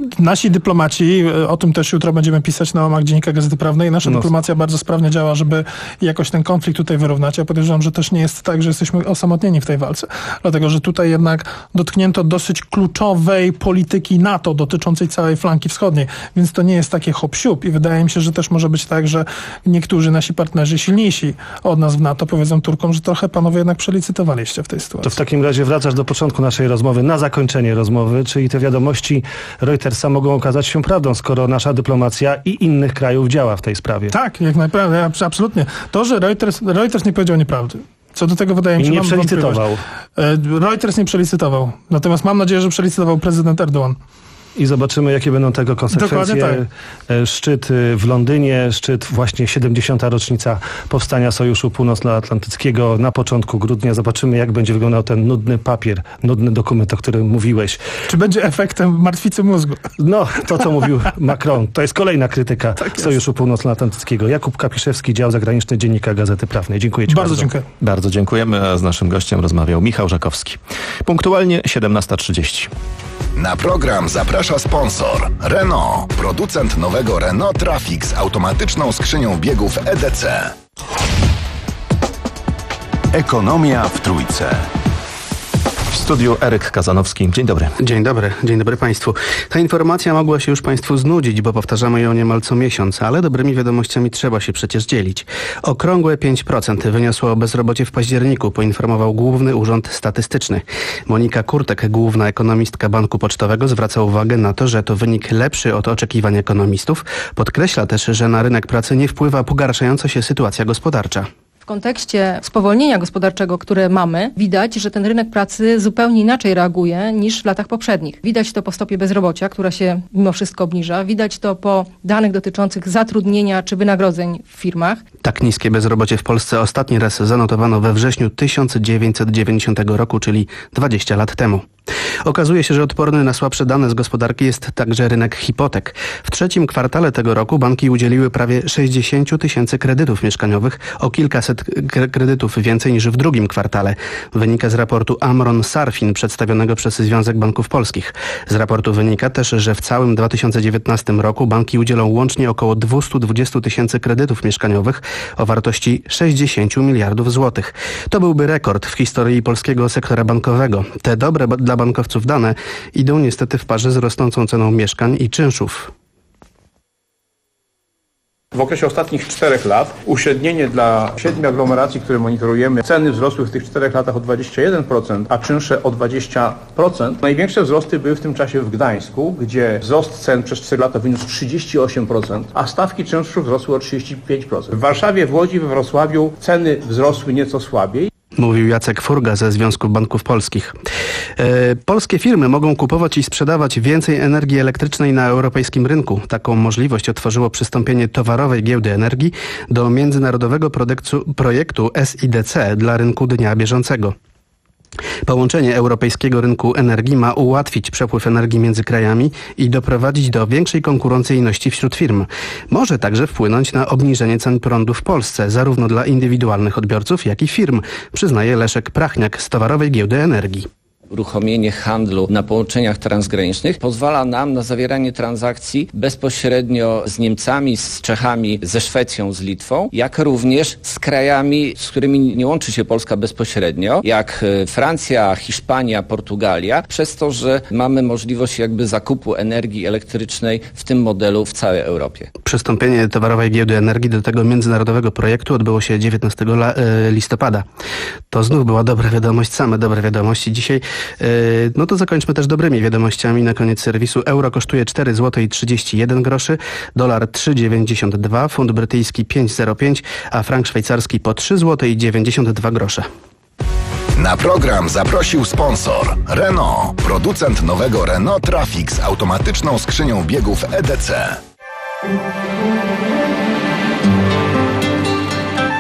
nasi dyplomaci, o tym też jutro będziemy pisać na łamach Dziennika Gazety Prawnej, nasza no. dyplomacja bardzo sprawnie działa, żeby jakoś ten konflikt tutaj wyrównać. Ja podejrzewam, że też nie jest tak, że jesteśmy osamotnieni w tej walce. Dlatego, że tutaj jednak dotknięto dosyć kluczowej polityki NATO dotyczącej całej flanki wschodniej. Więc to nie jest takie hop-siup i wydaje mi się, że też może być tak, że niektórzy nasi partnerzy silniejsi od nas w NATO powiedzą Turkom, że trochę panowie jednak przelicytowaliście w tej sytuacji. To w takim razie wracasz do początku naszej rozmowy, na zakończenie rozmowy, czyli te wiadomości Reutersa mogą okazać się prawdą, skoro nasza dyplomacja i innych krajów działa w tej sprawie. Tak, jak najprawdopodobniej, absolutnie. To, że Reuters, Reuters nie powiedział nieprawdy. Co do tego wydaje mi się, I nie przelicytował. Reuters nie przelicytował. Natomiast mam nadzieję, że przelicytował prezydent Erdoğan. I zobaczymy, jakie będą tego konsekwencje. Tak. Szczyt w Londynie, szczyt właśnie siedemdziesiąta rocznica powstania Sojuszu Północnoatlantyckiego na początku grudnia. Zobaczymy, jak będzie wyglądał ten nudny papier, nudny dokument, o którym mówiłeś. Czy będzie efektem martwicy mózgu? No, to co mówił Macron. To jest kolejna krytyka tak jest. Sojuszu Północnoatlantyckiego. Jakub Kapiszewski, dział zagraniczny Dziennika Gazety Prawnej. Dziękuję ci bardzo. Bardzo dziękuję. Bardzo dziękujemy, a z naszym gościem rozmawiał Michał Żakowski. Punktualnie siedemnasta trzydzieści. Na program zaprasza sponsor Renault, producent nowego Renault Trafic z automatyczną skrzynią biegów E D C. Ekonomia w Trójce. W studiu Eryk Kazanowski. Dzień dobry. Dzień dobry, dzień dobry Państwu. Ta informacja mogła się już Państwu znudzić, bo powtarzamy ją niemal co miesiąc, ale dobrymi wiadomościami trzeba się przecież dzielić. Okrągłe pięć procent wyniosło bezrobocie w październiku, poinformował Główny Urząd Statystyczny. Monika Kurtek, główna ekonomistka Banku Pocztowego, zwraca uwagę na to, że to wynik lepszy od oczekiwań ekonomistów. Podkreśla też, że na rynek pracy nie wpływa pogarszająca się sytuacja gospodarcza. W kontekście spowolnienia gospodarczego, które mamy, widać, że ten rynek pracy zupełnie inaczej reaguje niż w latach poprzednich. Widać to po stopie bezrobocia, która się mimo wszystko obniża. Widać to po danych dotyczących zatrudnienia czy wynagrodzeń w firmach. Tak niskie bezrobocie w Polsce ostatni raz zanotowano we wrześniu tysiąc dziewięćset dziewięćdziesiątego roku, czyli dwadzieścia lat temu. Okazuje się, że odporny na słabsze dane z gospodarki jest także rynek hipotek. W trzecim kwartale tego roku banki udzieliły prawie sześćdziesiąt tysięcy kredytów mieszkaniowych, o kilkaset kredytów więcej niż w drugim kwartale. Wynika z raportu Amron Sarfin przedstawionego przez Związek Banków Polskich. Z raportu wynika też, że w całym dwa tysiące dziewiętnastym roku banki udzielą łącznie około dwieście dwadzieścia tysięcy kredytów mieszkaniowych o wartości sześćdziesiąt miliardów złotych. To byłby rekord w historii polskiego sektora bankowego. Te dobre dla bankowców dane idą niestety w parze z rosnącą ceną mieszkań i czynszów. W okresie ostatnich czterech lat uśrednienie dla siedmiu aglomeracji, które monitorujemy, ceny wzrosły w tych czterech latach o dwadzieścia jeden procent, a czynsze o dwadzieścia procent. Największe wzrosty były w tym czasie w Gdańsku, gdzie wzrost cen przez cztery lata wyniósł trzydzieści osiem procent, a stawki czynszów wzrosły o trzydzieści pięć procent. W Warszawie, w Łodzi, we Wrocławiu ceny wzrosły nieco słabiej. Mówił Jacek Furga ze Związku Banków Polskich. E, polskie firmy mogą kupować i sprzedawać więcej energii elektrycznej na europejskim rynku. Taką możliwość otworzyło przystąpienie Towarowej Giełdy Energii do międzynarodowego projektu, projektu S I D C dla rynku dnia bieżącego. Połączenie europejskiego rynku energii ma ułatwić przepływ energii między krajami i doprowadzić do większej konkurencyjności wśród firm. Może także wpłynąć na obniżenie cen prądu w Polsce, zarówno dla indywidualnych odbiorców, jak i firm, przyznaje Leszek Prachniak z Towarowej Giełdy Energii. Uruchomienie handlu na połączeniach transgranicznych pozwala nam na zawieranie transakcji bezpośrednio z Niemcami, z Czechami, ze Szwecją, z Litwą, jak również z krajami, z którymi nie łączy się Polska bezpośrednio, jak Francja, Hiszpania, Portugalia, przez to, że mamy możliwość jakby zakupu energii elektrycznej w tym modelu w całej Europie. Przystąpienie Towarowej Giełdy Energii do tego międzynarodowego projektu odbyło się dziewiętnastego listopada. To znów była dobra wiadomość, same dobre wiadomości. Dzisiaj no to zakończmy też dobrymi wiadomościami. Na koniec serwisu euro kosztuje cztery złote trzydzieści jeden groszy, dolar trzy dziewięćdziesiąt dwa, funt brytyjski pięć zero pięć, a frank szwajcarski po trzy złote dziewięćdziesiąt dwa grosze. Na program zaprosił sponsor Renault, producent nowego Renault Trafic z automatyczną skrzynią biegów E D C.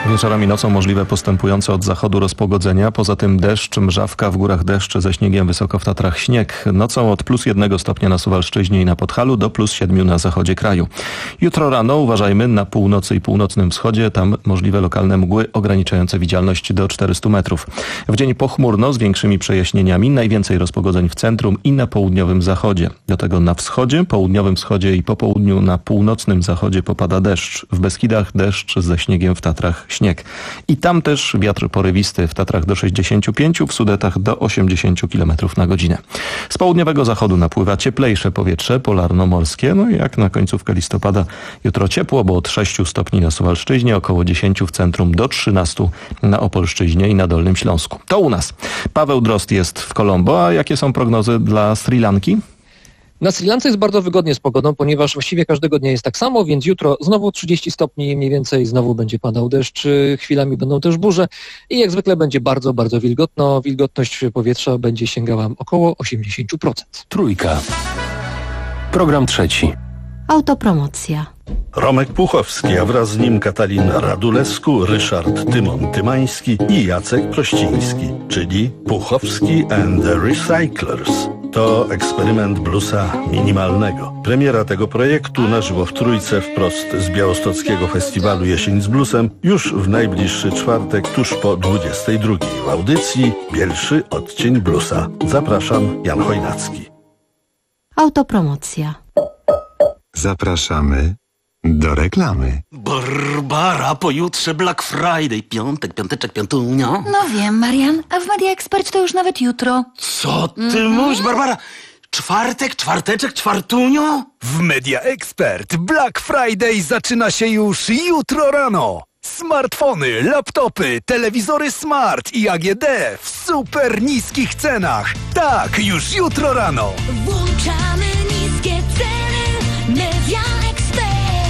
Wieczorem i nocą możliwe postępujące od zachodu rozpogodzenia. Poza tym deszcz, mrzawka, w górach deszcz, ze śniegiem, wysoko w Tatrach śnieg. Nocą od plus jednego stopnia na Suwalszczyźnie i na Podhalu do plus siedmiu na zachodzie kraju. Jutro rano uważajmy na północy i północnym wschodzie. Tam możliwe lokalne mgły ograniczające widzialność do czterystu metrów. W dzień pochmurno z większymi przejaśnieniami. Najwięcej rozpogodzeń w centrum i na południowym zachodzie. Do tego na wschodzie, południowym wschodzie i po południu na północnym zachodzie popada deszcz. W Beskidach deszcz ze śniegiem, w Tatrach śnieg. I tam też wiatr porywisty, w Tatrach do sześćdziesięciu pięciu, w Sudetach do osiemdziesięciu kilometrów na godzinę. Z południowego zachodu napływa cieplejsze powietrze polarno-morskie. No i jak na końcówkę listopada jutro ciepło, bo od sześciu stopni na Suwalszczyźnie, około dziesięciu w centrum, do trzynastu na Opolszczyźnie i na Dolnym Śląsku. To u nas. Paweł Drozd jest w Colombo, a jakie są prognozy dla Sri Lanki? Na Sri Lance jest bardzo wygodnie z pogodą, ponieważ właściwie każdego dnia jest tak samo, więc jutro znowu trzydzieści stopni mniej więcej, znowu będzie padał deszcz, chwilami będą też burze i jak zwykle będzie bardzo, bardzo wilgotno. Wilgotność powietrza będzie sięgała około osiemdziesiąt procent. Trójka. Program trzeci. Autopromocja. Romek Puchowski, a wraz z nim Katalina Radulescu, Ryszard Tymon Tymański i Jacek Prościński, czyli Puchowski and the Recyclers. To eksperyment bluesa minimalnego. Premiera tego projektu na żywo w Trójce wprost z białostockiego festiwalu Jesień z bluesem już w najbliższy czwartek tuż po dwudziestej drugiej. W audycji Bielszy odcień bluesa. Zapraszam, Jan Chojnacki. Autopromocja. Zapraszamy do reklamy. Barbara, pojutrze Black Friday, piątek, piąteczek, piątunio. No wiem, Marian, a w Media Expert to już nawet jutro. Co ty mm-hmm. mówisz, Barbara? Czwartek, czwarteczek, czwartunio? W Media Expert Black Friday zaczyna się już jutro rano. Smartfony, laptopy, telewizory smart i A G D w super niskich cenach. Tak, już jutro rano. Włączamy niskie ceny. Media Expert.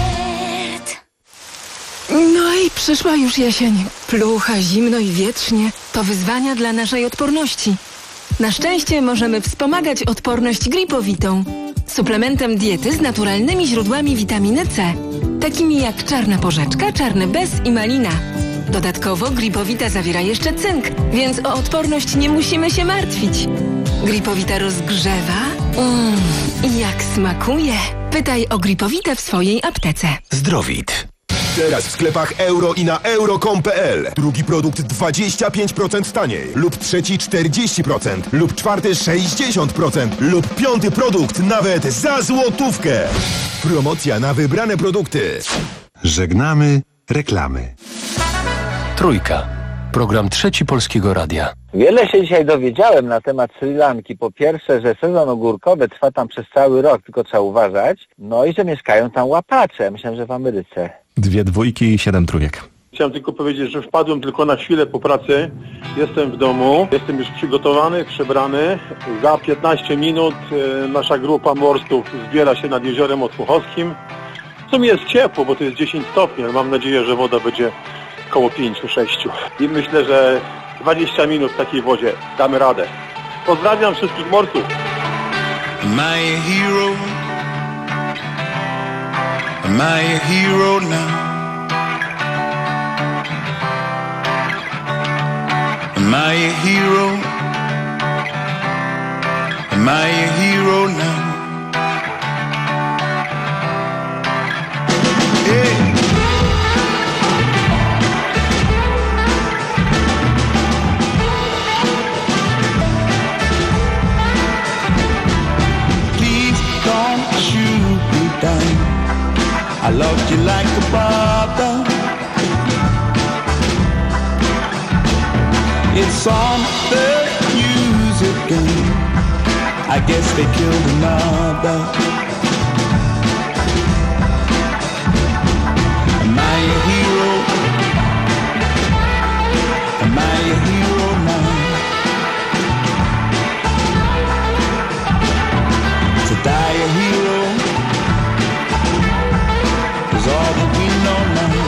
No i przyszła już jesień. Plucha, zimno i wietrznie. To wyzwania dla naszej odporności. Na szczęście możemy wspomagać odporność gripowitą. Suplementem diety z naturalnymi źródłami witaminy C. Takimi jak czarna porzeczka, czarny bez i malina. Dodatkowo gripowita zawiera jeszcze cynk, więc o odporność nie musimy się martwić. Gripowita rozgrzewa. Mmm, i jak smakuje. Pytaj o gripowitę w swojej aptece. Zdrowit. Teraz w sklepach euro i na euro kropka com kropka p l. Drugi produkt dwadzieścia pięć procent taniej. Lub trzeci czterdzieści procent. Lub czwarty sześćdziesiąt procent. Lub piąty produkt nawet za złotówkę. Promocja na wybrane produkty. Żegnamy reklamy. Trójka. Program trzeci Polskiego Radia. Wiele się dzisiaj dowiedziałem na temat Sri Lanki. Po pierwsze, że sezon ogórkowy trwa tam przez cały rok, tylko trzeba uważać. No i że mieszkają tam łapacze. Myślałem, że w Ameryce. Dwie dwójki i siedem trójek. Chciałem tylko powiedzieć, że wpadłem tylko na chwilę po pracy. Jestem w domu, jestem już przygotowany, przebrany. Za piętnaście minut e, nasza grupa morsów zbiera się nad jeziorem Otwóchowskim. W sumie jest ciepło, bo to jest dziesięć stopni, ale mam nadzieję, że woda będzie koło pięć sześć. I myślę, że dwadzieścia minut w takiej wodzie damy radę. Pozdrawiam wszystkich morsów. My hero, my hero now. My hero, my hero now. Hey. Please don't shoot me down. I loved you like a brother. It's on the news again. I guess they killed another. Am I a hero? Am I a hero now? To die a hero is all that we know now.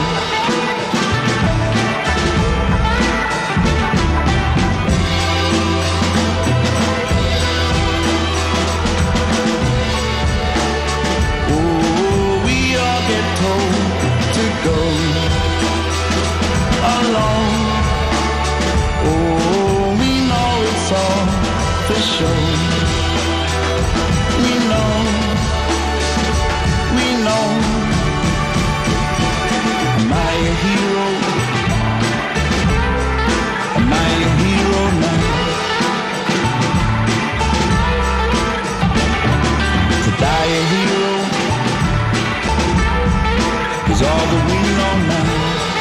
hero? Am I a hero now? To die a hero is all that we know now.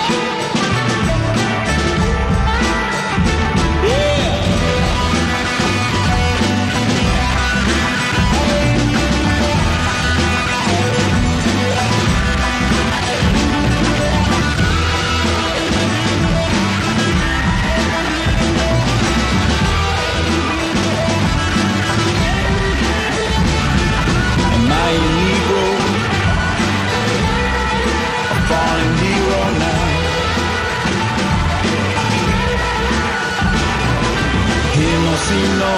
See no,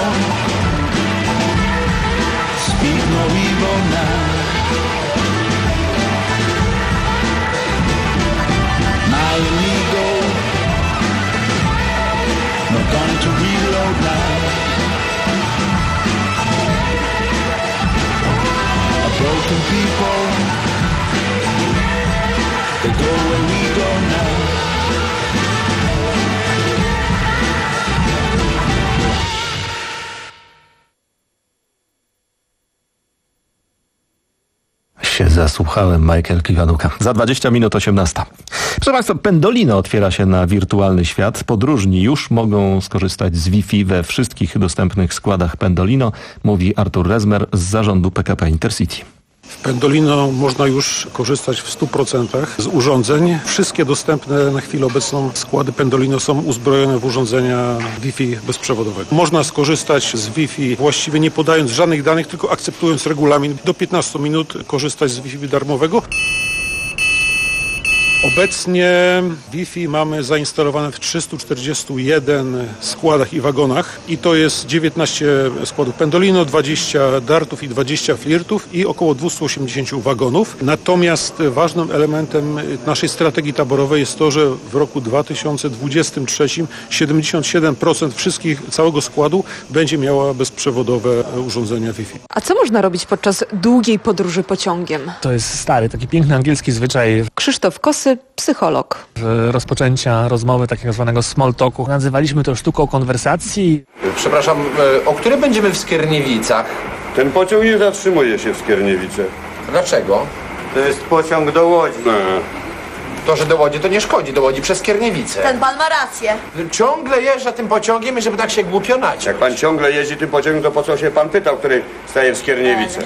speak no evil now. My amigo, not going to reload now. A broken people, they go where we go now. Się zasłuchałem, Michael Kiwanuka. Za dwadzieścia minut osiemnasta. Proszę Państwa, Pendolino otwiera się na wirtualny świat. Podróżni już mogą skorzystać z Wi-Fi we wszystkich dostępnych składach Pendolino, mówi Artur Rezmer z zarządu P K P Intercity. W Pendolino można już korzystać w stu procentach z urządzeń. Wszystkie dostępne na chwilę obecną składy Pendolino są uzbrojone w urządzenia Wi-Fi bezprzewodowego. Można skorzystać z Wi-Fi właściwie nie podając żadnych danych, tylko akceptując regulamin. Do piętnastu minut korzystać z Wi-Fi darmowego. Obecnie Wi-Fi mamy zainstalowane w trzystu czterdziestu jeden składach i wagonach i to jest dziewiętnaście składów Pendolino, dwadzieścia dartów i dwadzieścia flirtów i około dwieście osiemdziesiąt wagonów. Natomiast ważnym elementem naszej strategii taborowej jest to, że w roku dwa tysiące dwudziestym trzecim siedemdziesiąt siedem procent wszystkich, całego składu będzie miała bezprzewodowe urządzenia Wi-Fi. A co można robić podczas długiej podróży pociągiem? To jest stary, taki piękny angielski zwyczaj. Krzysztof Kosy, psycholog. Rozpoczęcia rozmowy takiego zwanego small talku. Nazywaliśmy to sztuką konwersacji. Przepraszam, o której będziemy w Skierniewicach? Ten pociąg nie zatrzymuje się w Skierniewicach. Dlaczego? To jest pociąg do Łodzi. No. To, że do Łodzi to nie szkodzi, do Łodzi przez Skierniewice. Ten pan ma rację. Ciągle jeżdża tym pociągiem i żeby tak się głupio naciąć. Jak pan ciągle jeździ tym pociągiem, to po co się pan pytał, który staje w Skierniewicach?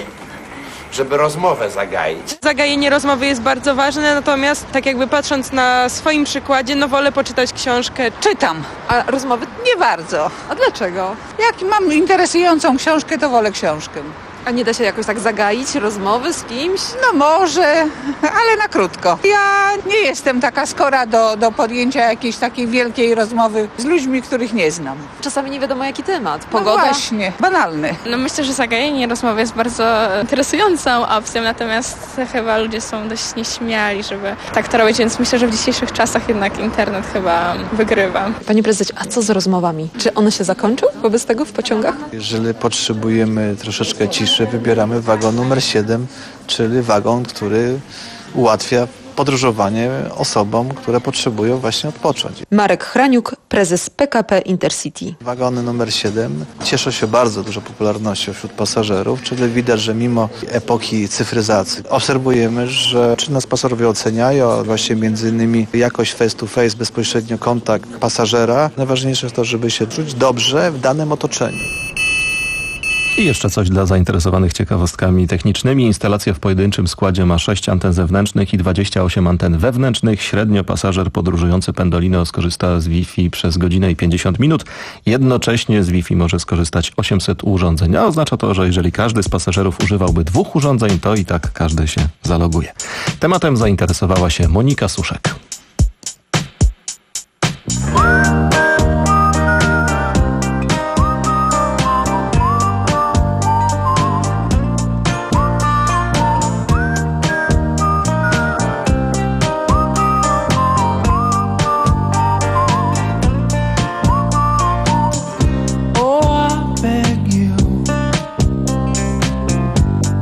Żeby rozmowę zagaić. Zagajenie rozmowy jest bardzo ważne, natomiast tak jakby patrząc na swoim przykładzie, no wolę poczytać książkę. Czytam. A rozmowy? Nie bardzo. A dlaczego? Jak mam interesującą książkę, to wolę książkę. A nie da się jakoś tak zagaić rozmowy z kimś? No może, ale na krótko. Ja nie jestem taka skora do, do podjęcia jakiejś takiej wielkiej rozmowy z ludźmi, których nie znam. Czasami nie wiadomo jaki temat. Pogoda? No właśnie, banalny. No myślę, że zagajenie rozmowy jest bardzo interesującą opcją, natomiast chyba ludzie są dość nieśmiali, żeby tak to robić, więc myślę, że w dzisiejszych czasach jednak internet chyba wygrywa. Panie prezydencie, a co z rozmowami? Czy one się zakończą wobec tego w pociągach? Jeżeli potrzebujemy troszeczkę ciszy, wybieramy wagon numer siedem, czyli wagon, który ułatwia podróżowanie osobom, które potrzebują właśnie odpocząć. Marek Hraniuk, prezes P K P Intercity. Wagony numer siedem cieszą się bardzo dużą popularnością wśród pasażerów, czyli widać, że mimo epoki cyfryzacji obserwujemy, że czy nas pasażerowie oceniają, właśnie między innymi jakość face to face, bezpośrednio kontakt pasażera. Najważniejsze jest to, żeby się czuć dobrze w danym otoczeniu. I jeszcze coś dla zainteresowanych ciekawostkami technicznymi. Instalacja w pojedynczym składzie ma sześć anten zewnętrznych i dwadzieścia osiem anten wewnętrznych. Średnio pasażer podróżujący Pendolino skorzysta z Wi-Fi przez godzinę i pięćdziesiąt minut. Jednocześnie z Wi-Fi może skorzystać osiemset urządzeń. A oznacza to, że jeżeli każdy z pasażerów używałby dwóch urządzeń, to i tak każdy się zaloguje. Tematem zainteresowała się Monika Suszek.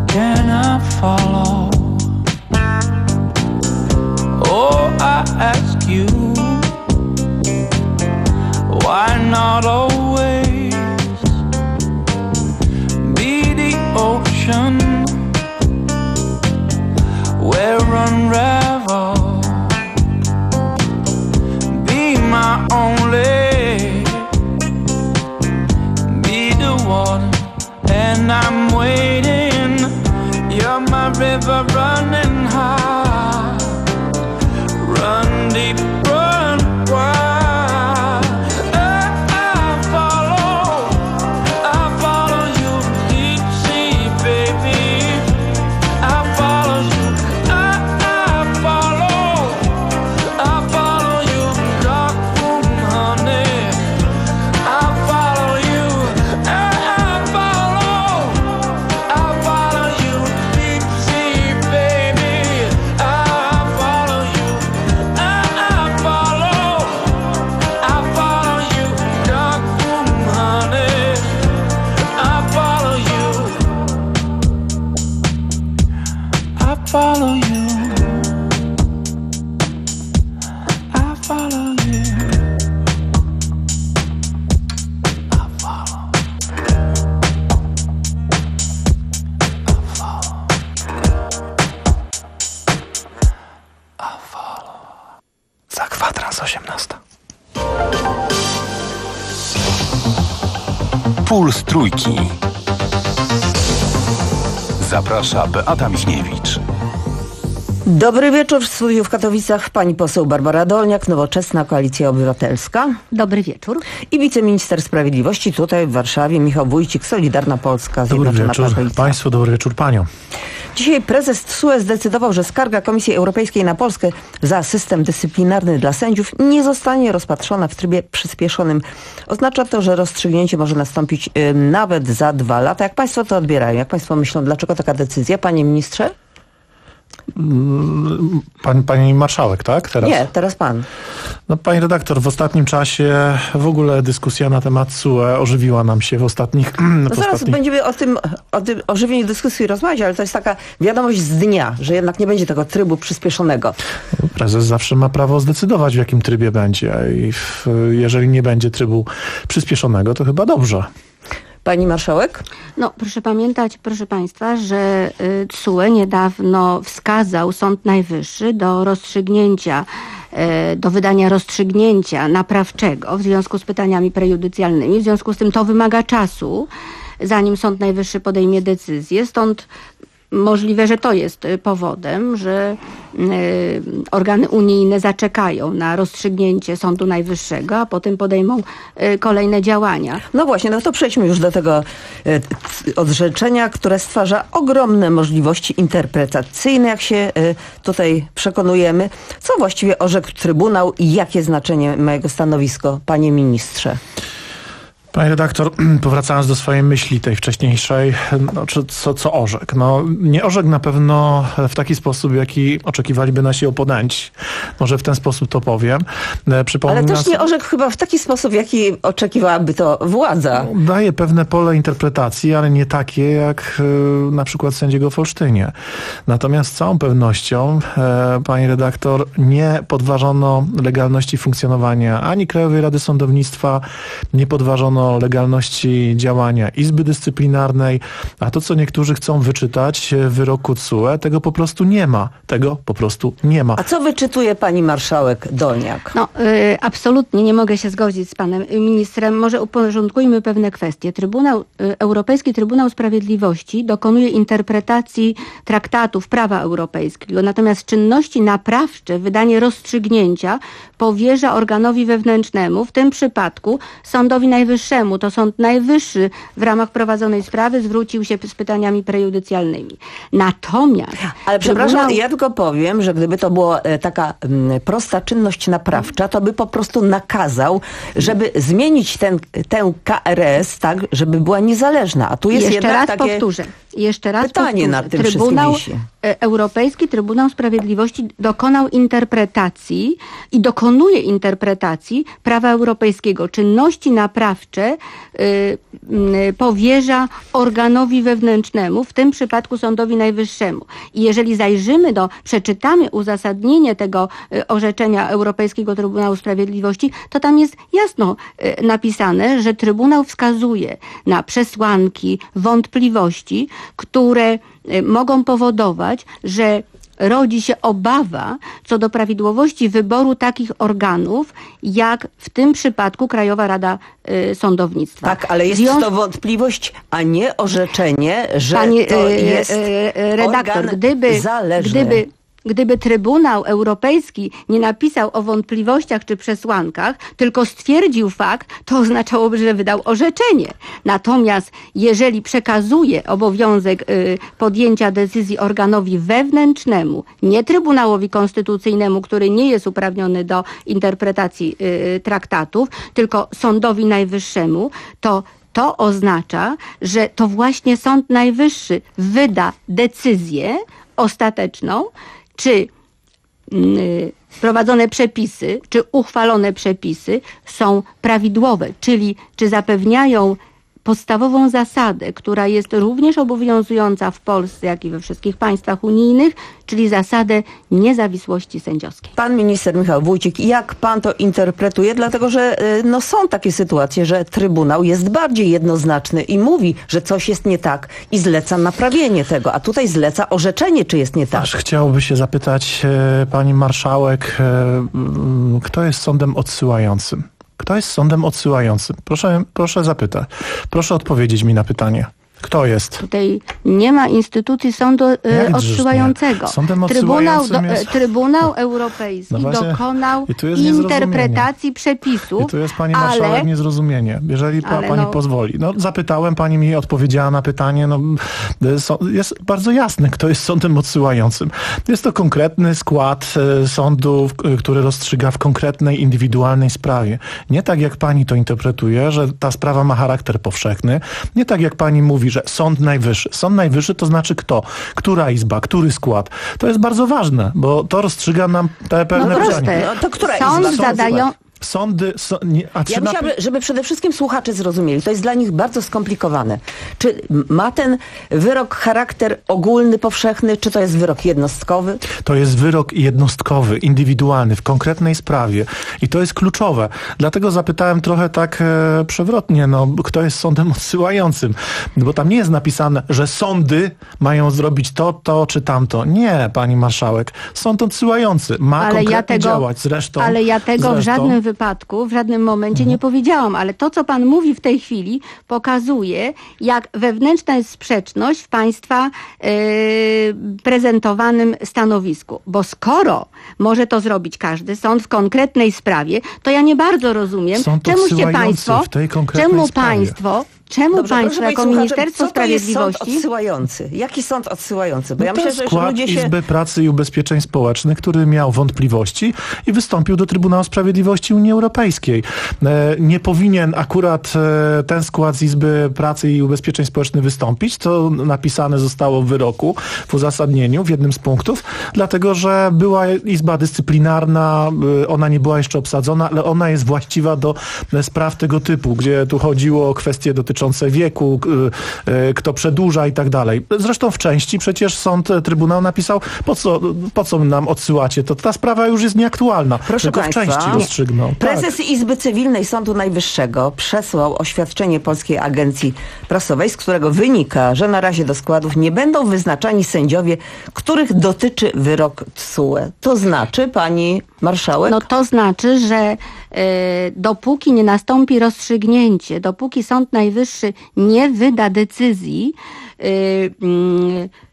Follow. Oh, I ask you? Why not always be the ocean where unravel? Be my only, be the one, and I'm waiting. You're my river running high, run deep, run wide. I, I follow, I follow you, deep sea, baby. I follow you, I, I follow, I follow you, dark moon, honey. I follow you, I, I follow, I follow you, deep sea, baby. I follow you, I, I follow, I follow you, dark moon, honey. I follow you, I follow you, I follow you, I follow, I follow, I follow. Za kwadrans osiemnasta. Puls Trójki. Zaprasza Beata Michniewicz. Dobry wieczór. W studiu w Katowicach pani poseł Barbara Dolniak, Nowoczesna Koalicja Obywatelska. Dobry wieczór. I wiceminister sprawiedliwości tutaj w Warszawie Michał Wójcik, Solidarna Polska, Dobry Zjednoczona wieczór Prawica. Państwu, dobry wieczór Paniom. Dzisiaj prezes T S U E zdecydował, że skarga Komisji Europejskiej na Polskę za system dyscyplinarny dla sędziów nie zostanie rozpatrzona w trybie przyspieszonym. Oznacza to, że rozstrzygnięcie może nastąpić y, nawet za dwa lata. Jak Państwo to odbierają? Jak Państwo myślą, dlaczego taka decyzja? Panie ministrze? Pani, pani marszałek, tak? Teraz? Nie, teraz pan. No, pani redaktor, w ostatnim czasie w ogóle dyskusja na temat T S U E ożywiła nam się w ostatnich... No w zaraz ostatnich... będziemy o tym, o tym ożywieniu dyskusji rozmawiać, ale to jest taka wiadomość z dnia, że jednak nie będzie tego trybu przyspieszonego. Prezes zawsze ma prawo zdecydować, w jakim trybie będzie i w, jeżeli nie będzie trybu przyspieszonego, to chyba dobrze. Pani marszałek? No, proszę pamiętać, proszę Państwa, że y, T S U E niedawno wskazał Sąd Najwyższy do rozstrzygnięcia, y, do wydania rozstrzygnięcia naprawczego w związku z pytaniami prejudycjalnymi. W związku z tym to wymaga czasu, zanim Sąd Najwyższy podejmie decyzję. Stąd możliwe, że to jest powodem, że y, organy unijne zaczekają na rozstrzygnięcie Sądu Najwyższego, a potem podejmą y, kolejne działania. No właśnie, no to przejdźmy już do tego y, odrzeczenia, które stwarza ogromne możliwości interpretacyjne, jak się y, tutaj przekonujemy. Co właściwie orzekł Trybunał i jakie znaczenie ma jego stanowisko, panie ministrze? Pani redaktor, powracając do swojej myśli tej wcześniejszej, no, czy, co, co orzekł? No, nie orzekł na pewno w taki sposób, jaki oczekiwaliby nasi oponenci. Może w ten sposób to powiem. Ale też nie orzekł chyba w taki sposób, jaki oczekiwałaby to władza. Daje pewne pole interpretacji, ale nie takie jak y, na przykład sędziego w Olsztynie. Natomiast z całą pewnością, e, pani redaktor, nie podważono legalności funkcjonowania ani Krajowej Rady Sądownictwa, nie podważono legalności działania Izby Dyscyplinarnej, a to, co niektórzy chcą wyczytać w wyroku T S U E, tego po prostu nie ma. Tego po prostu nie ma. A co wyczytuje pani marszałek Dolniak? No, y, absolutnie nie mogę się zgodzić z panem ministrem. Może uporządkujmy pewne kwestie. Trybunał, y, Europejski Trybunał Sprawiedliwości dokonuje interpretacji traktatów prawa europejskiego, natomiast czynności naprawcze, wydanie rozstrzygnięcia powierza organowi wewnętrznemu, w tym przypadku Sądowi Najwyższemu. To Sąd Najwyższy w ramach prowadzonej sprawy zwrócił się z pytaniami prejudycjalnymi. Natomiast... Ale przepraszam, Trybunał... ja tylko powiem, że gdyby to była taka m, prosta czynność naprawcza, to by po prostu nakazał, żeby zmienić ten, tę K R S tak, żeby była niezależna. A tu jest Jeszcze jednak raz takie... powtórzę. Jeszcze raz Pytanie powtórzę. nad tym Trybunał wszystkim wisi. Europejski Trybunał Sprawiedliwości dokonał interpretacji i dokonuje interpretacji prawa europejskiego. Czynności naprawcze y, y, powierza organowi wewnętrznemu, w tym przypadku Sądowi Najwyższemu. I jeżeli zajrzymy do, przeczytamy uzasadnienie tego y, orzeczenia Europejskiego Trybunału Sprawiedliwości, to tam jest jasno y, napisane, że Trybunał wskazuje na przesłanki, wątpliwości, które mogą powodować, że rodzi się obawa co do prawidłowości wyboru takich organów, jak w tym przypadku Krajowa Rada y, Sądownictwa. Tak, ale jest Związ... to wątpliwość, a nie orzeczenie, że Pani, to y, jest y, y, redaktor, organ gdyby, zależny. Gdyby, Gdyby Trybunał Europejski nie napisał o wątpliwościach czy przesłankach, tylko stwierdził fakt, to oznaczałoby, że wydał orzeczenie. Natomiast jeżeli przekazuje obowiązek y, podjęcia decyzji organowi wewnętrznemu, nie Trybunałowi Konstytucyjnemu, który nie jest uprawniony do interpretacji y, traktatów, tylko Sądowi Najwyższemu, to to oznacza, że to właśnie Sąd Najwyższy wyda decyzję ostateczną, czy y, wprowadzone przepisy, czy uchwalone przepisy są prawidłowe, czyli czy zapewniają podstawową zasadę, która jest również obowiązująca w Polsce, jak i we wszystkich państwach unijnych, czyli zasadę niezawisłości sędziowskiej. Pan minister Michał Wójcik, jak pan to interpretuje? Dlatego, że no, są takie sytuacje, że Trybunał jest bardziej jednoznaczny i mówi, że coś jest nie tak i zleca naprawienie tego, a tutaj zleca orzeczenie, czy jest nie tak. Aż chciałoby się zapytać e, pani marszałek, e, kto jest sądem odsyłającym? Kto jest sądem odsyłającym? Proszę, proszę zapytać. Proszę odpowiedzieć mi na pytanie. Kto jest? Tutaj nie ma instytucji sądu e, odsyłającego. Trybunał, do, jest... Trybunał Europejski no właśnie, dokonał interpretacji przepisów. I tu jest pani marszałek ale... niezrozumienie, jeżeli pa, ale pani no... pozwoli. No, zapytałem, pani mi odpowiedziała na pytanie. No, jest bardzo jasne, kto jest sądem odsyłającym. Jest to konkretny skład sądu, który rozstrzyga w konkretnej, indywidualnej sprawie. Nie tak jak pani to interpretuje, że ta sprawa ma charakter powszechny. Nie tak jak pani mówi, że Sąd Najwyższy. Sąd Najwyższy to znaczy kto? Która izba? Który skład? To jest bardzo ważne, bo to rozstrzyga nam te pewne no pytania. No to która Sąd izba? zadają... Sądy... So, nie, a ja myślałam, żeby przede wszystkim słuchacze zrozumieli. To jest dla nich bardzo skomplikowane. Czy ma ten wyrok charakter ogólny, powszechny, czy to jest wyrok jednostkowy? To jest wyrok jednostkowy, indywidualny, w konkretnej sprawie. I to jest kluczowe. Dlatego zapytałem trochę tak e, przewrotnie, no, kto jest sądem odsyłającym. Bo tam nie jest napisane, że sądy mają zrobić to, to czy tamto. Nie, pani marszałek. Sąd odsyłający ma ale konkretnie ja tego, działać. Zresztą... Ale ja tego zresztą, w żadnym wypadku, w żadnym momencie nie powiedziałam, ale to, co pan mówi w tej chwili, pokazuje, jak wewnętrzna jest sprzeczność w państwa yy, prezentowanym stanowisku. Bo skoro może to zrobić każdy sąd w konkretnej sprawie, to ja nie bardzo rozumiem, Sąd czemuście państwo, w tej konkretnej czemu sprawie. państwo Czemu Dobrze, państwo jako Ministerstwo co to jest Sprawiedliwości... sąd odsyłający? Jaki sąd odsyłający? Bo no ja to myślę, że skład ludzie się... Izby Pracy i Ubezpieczeń Społecznych, który miał wątpliwości i wystąpił do Trybunału Sprawiedliwości Unii Europejskiej. E, nie powinien akurat e, ten skład z Izby Pracy i Ubezpieczeń Społecznych wystąpić, co napisane zostało w wyroku, w uzasadnieniu, w jednym z punktów, dlatego, że była Izba Dyscyplinarna, e, ona nie była jeszcze obsadzona, ale ona jest właściwa do e, spraw tego typu, gdzie tu chodziło o kwestie dotyczące wieku, kto przedłuża i tak dalej. Zresztą w części przecież sąd, Trybunał napisał, po co, po co nam odsyłacie? To ta sprawa już jest nieaktualna. Proszę tylko państwa, w części rozstrzygnął. Prezes tak. Izby Cywilnej Sądu Najwyższego przesłał oświadczenie Polskiej Agencji Prasowej, z którego wynika, że na razie do składów nie będą wyznaczani sędziowie, których dotyczy wyrok T S U E. To znaczy, pani marszałek? No to znaczy, że y, dopóki nie nastąpi rozstrzygnięcie, dopóki Sąd Najwyższy nie wyda decyzji, y, y,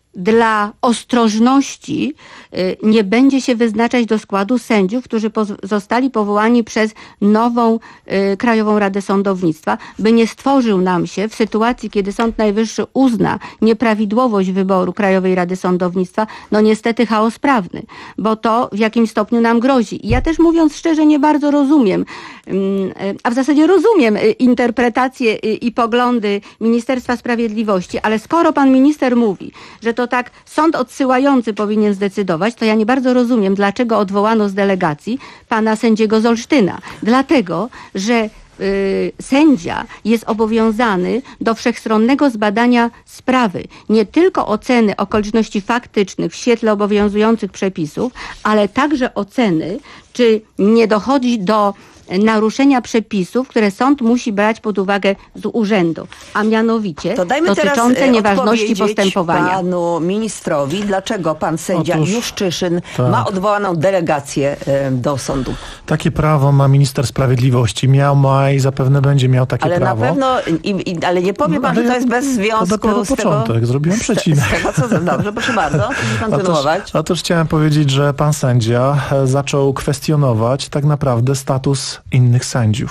dla ostrożności nie będzie się wyznaczać do składu sędziów, którzy zostali powołani przez nową Krajową Radę Sądownictwa, by nie stworzył nam się w sytuacji, kiedy Sąd Najwyższy uzna nieprawidłowość wyboru Krajowej Rady Sądownictwa, no niestety chaos prawny, bo to w jakim stopniu nam grozi. I ja też, mówiąc szczerze, nie bardzo rozumiem, a w zasadzie rozumiem interpretacje i poglądy Ministerstwa Sprawiedliwości, ale skoro pan minister mówi, że to tak sąd odsyłający powinien zdecydować, to ja nie bardzo rozumiem, dlaczego odwołano z delegacji pana sędziego z Olsztyna. Dlatego, że y, sędzia jest obowiązany do wszechstronnego zbadania sprawy, nie tylko oceny okoliczności faktycznych w świetle obowiązujących przepisów, ale także oceny, czy nie dochodzi do naruszenia przepisów, które sąd musi brać pod uwagę z urzędu, a mianowicie to dajmy dotyczące teraz nieważności postępowania. Panu ministrowi, dlaczego pan sędzia Otóż, Juszczyszyn tak. ma odwołaną delegację y, do sądu? Takie prawo ma minister sprawiedliwości. Miał, ma i zapewne będzie miał takie ale prawo. Ale na pewno, i, i, ale nie powie pan, no, że to jest bez związku to dopiero z początek. tego... Zrobiłem przecinek. Z tego, co, dobrze, proszę bardzo, kontynuować. Otóż, otóż chciałem powiedzieć, że pan sędzia zaczął kwestionować tak naprawdę status innych sędziów.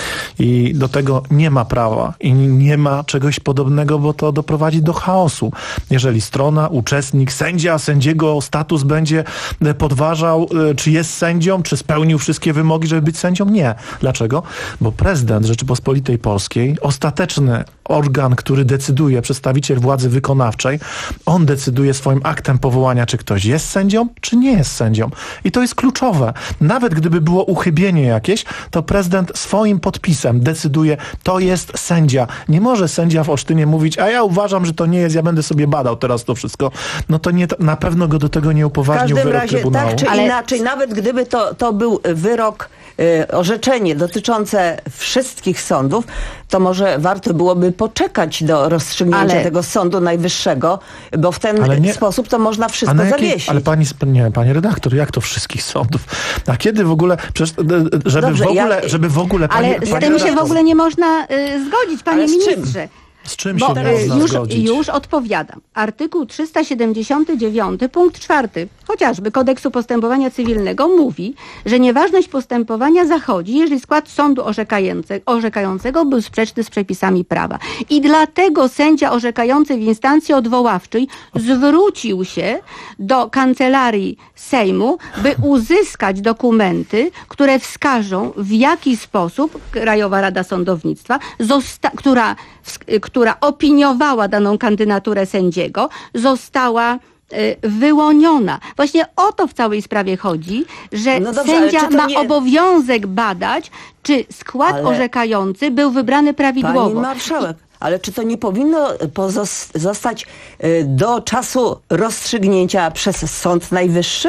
I do tego nie ma prawa i nie ma czegoś podobnego, bo to doprowadzi do chaosu. Jeżeli strona, uczestnik, sędzia, sędziego status będzie podważał, czy jest sędzią, czy spełnił wszystkie wymogi, żeby być sędzią? Nie. Dlaczego? Bo prezydent Rzeczypospolitej Polskiej, ostateczny organ, który decyduje, przedstawiciel władzy wykonawczej, on decyduje swoim aktem powołania, czy ktoś jest sędzią, czy nie jest sędzią. I to jest kluczowe. Nawet gdyby było uchybienie jakieś, to prezydent swoim podpisem decyduje, to jest sędzia. Nie może sędzia w Olsztynie mówić, a ja uważam, że to nie jest, ja będę sobie badał teraz to wszystko. No to nie, na pewno go do tego nie upoważnił wyrok razie, Trybunału. Tak czy Ale... inaczej, nawet gdyby to, to był wyrok, y, orzeczenie dotyczące wszystkich sądów, to może warto byłoby poczekać do rozstrzygnięcia ale... tego Sądu Najwyższego, bo w ten nie... sposób to można wszystko jakiej... zawiesić. Ale pani, nie, pani redaktor, jak to wszystkich sądów? A kiedy w ogóle, przecież, żeby, Dobrze, w ogóle ja... żeby w ogóle... Pani, ale z pani tym redaktor... się w ogóle nie można y, zgodzić, panie ministrze. Z czym Bo się nie można już, zgodzić? już odpowiadam. Artykuł trzysta siedemdziesiąty dziewiąty, punkt czwarty, chociażby Kodeksu Postępowania Cywilnego mówi, że nieważność postępowania zachodzi, jeżeli skład sądu orzekające, orzekającego był sprzeczny z przepisami prawa. I dlatego sędzia orzekający w instancji odwoławczej zwrócił się do Kancelarii Sejmu, by uzyskać dokumenty, które wskażą, w jaki sposób Krajowa Rada Sądownictwa, zosta- która która opiniowała daną kandydaturę sędziego, została wyłoniona. Właśnie o to w całej sprawie chodzi, że no dobrze, sędzia ma nie... obowiązek badać, czy skład ale... orzekający był wybrany prawidłowo. Pani marszałek, ale czy to nie powinno zostać do czasu rozstrzygnięcia przez Sąd Najwyższy?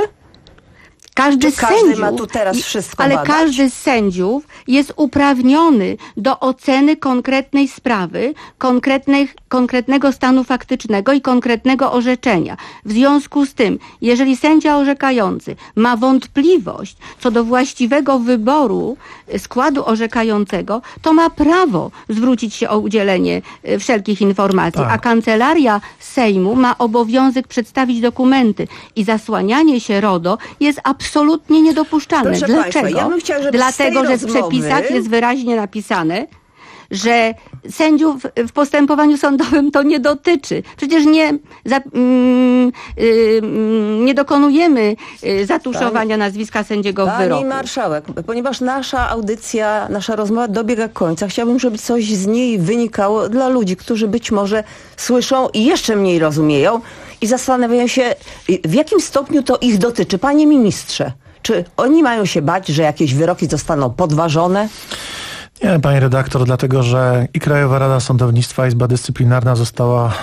Każdy z każdy sędziów, ma tu teraz wszystko ale badać? każdy z sędziów jest uprawniony do oceny konkretnej sprawy, konkretnych, konkretnego stanu faktycznego i konkretnego orzeczenia. W związku z tym, jeżeli sędzia orzekający ma wątpliwość co do właściwego wyboru składu orzekającego, to ma prawo zwrócić się o udzielenie wszelkich informacji, tak. A Kancelaria Sejmu ma obowiązek przedstawić dokumenty i zasłanianie się RODO jest absolutnie absolutnie niedopuszczalne. Proszę Dlaczego? Państwa, ja bym chciała, żeby Dlatego, z że w rozmowy... przepisach jest wyraźnie napisane, że sędziów w postępowaniu sądowym to nie dotyczy. Przecież nie, za, mm, y, nie dokonujemy y, zatuszowania Pani, nazwiska sędziego w wyroku. Pani marszałek, ponieważ nasza audycja, nasza rozmowa dobiega końca, chciałabym, żeby coś z niej wynikało dla ludzi, którzy być może słyszą i jeszcze mniej rozumieją i zastanawiają się, w jakim stopniu to ich dotyczy. Panie ministrze, czy oni mają się bać, że jakieś wyroki zostaną podważone? Nie, pani redaktor, dlatego, że i Krajowa Rada Sądownictwa, Izba Dyscyplinarna została,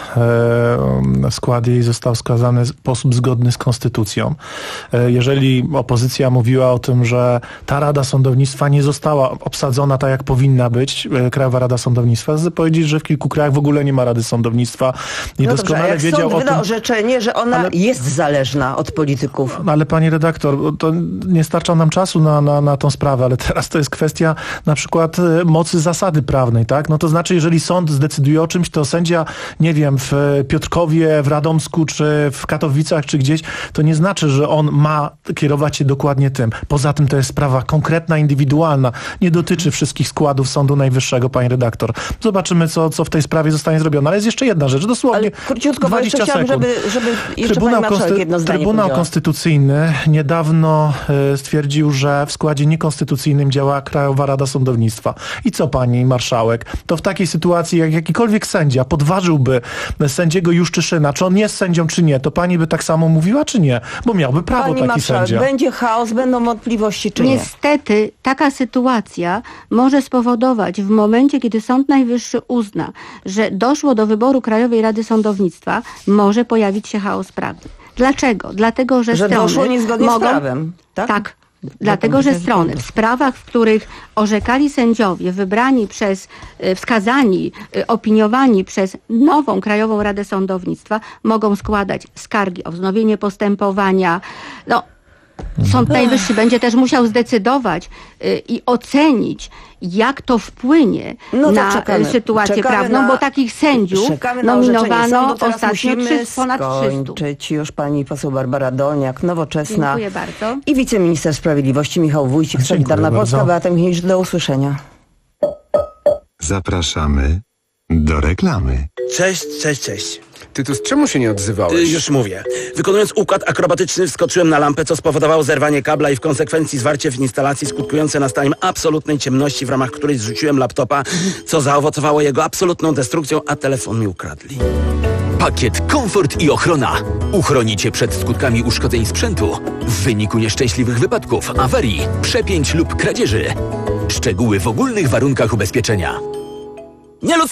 e, skład jej został skazany w sposób zgodny z konstytucją. E, jeżeli opozycja mówiła o tym, że ta Rada Sądownictwa nie została obsadzona tak, jak powinna być, e, Krajowa Rada Sądownictwa, chcę powiedzieć, że w kilku krajach w ogóle nie ma Rady Sądownictwa i no doskonale dobrze, jak wiedział sąd o wyda tym... orzeczenie, że ona ale... jest zależna od polityków. Ale pani redaktor, to nie starcza nam czasu na, na, na tą sprawę, ale teraz to jest kwestia na przykład y, mocy zasady prawnej, tak? No to znaczy, jeżeli sąd zdecyduje o czymś, to sędzia, nie wiem, w Piotrkowie, w Radomsku, czy w Katowicach, czy gdzieś, to nie znaczy, że on ma kierować się dokładnie tym. Poza tym to jest sprawa konkretna, indywidualna. Nie dotyczy wszystkich składów Sądu Najwyższego, pani redaktor. Zobaczymy, co, co w tej sprawie zostanie zrobione. Ale jest jeszcze jedna rzecz, dosłownie Ale króciutko, bo jeszcze dwadzieścia chciałam, sekund. żeby, żeby jeszcze Trybunał, pani marszałek jedno zdanie Trybunał powiedziała. Konstytucyjny niedawno y, stwierdził, że w składzie niekonstytucyjnym działa Krajowa Rada Sądownictwa. I co pani marszałek? To w takiej sytuacji, jak jakikolwiek sędzia podważyłby sędziego Juszczyszyna, czy on jest sędzią, czy nie, to pani by tak samo mówiła, czy nie? Bo miałby prawo Pani taki marszałek, sędzia. będzie chaos, będą wątpliwości, czy nie? Niestety taka sytuacja może spowodować w momencie, kiedy Sąd Najwyższy uzna, że doszło do wyboru Krajowej Rady Sądownictwa, może pojawić się chaos prawny. Dlaczego? Dlatego, że, Że strony doszło niezgodnie mogą... z prawem, tak? Tak. Dlatego, że strony w sprawach, w których orzekali sędziowie wybrani przez, y, wskazani, y, opiniowani przez nową Krajową Radę Sądownictwa, mogą składać skargi o wznowienie postępowania. No, Sąd Najwyższy będzie też musiał zdecydować y, i ocenić, jak to wpłynie No to na czekamy. y, sytuację Czekamy prawną, na- bo takich sędziów Czekamy na orzeczenie nominowano sądu. Teraz ostatnio musimy trzy, ponad trzystu. skończyć już pani poseł Barbara Dolniak, Nowoczesna. Dziękuję bardzo. I wiceminister sprawiedliwości Michał Wójcik, Solidarna bardzo. Polska. Beata Michniewicz, do usłyszenia. Zapraszamy do reklamy. Cześć, cześć, cześć. Tytus, czemu się nie odzywałeś? Y, już mówię. Wykonując układ akrobatyczny wskoczyłem na lampę, co spowodowało zerwanie kabla i w konsekwencji zwarcie w instalacji skutkujące nastaniem absolutnej ciemności, w ramach której zrzuciłem laptopa, co zaowocowało jego absolutną destrukcją, a telefon mi ukradli. Pakiet komfort i ochrona. Uchroni cię przed skutkami uszkodzeń sprzętu w wyniku nieszczęśliwych wypadków, awarii, przepięć lub kradzieży. Szczegóły w ogólnych warunkach ubezpieczenia. Nie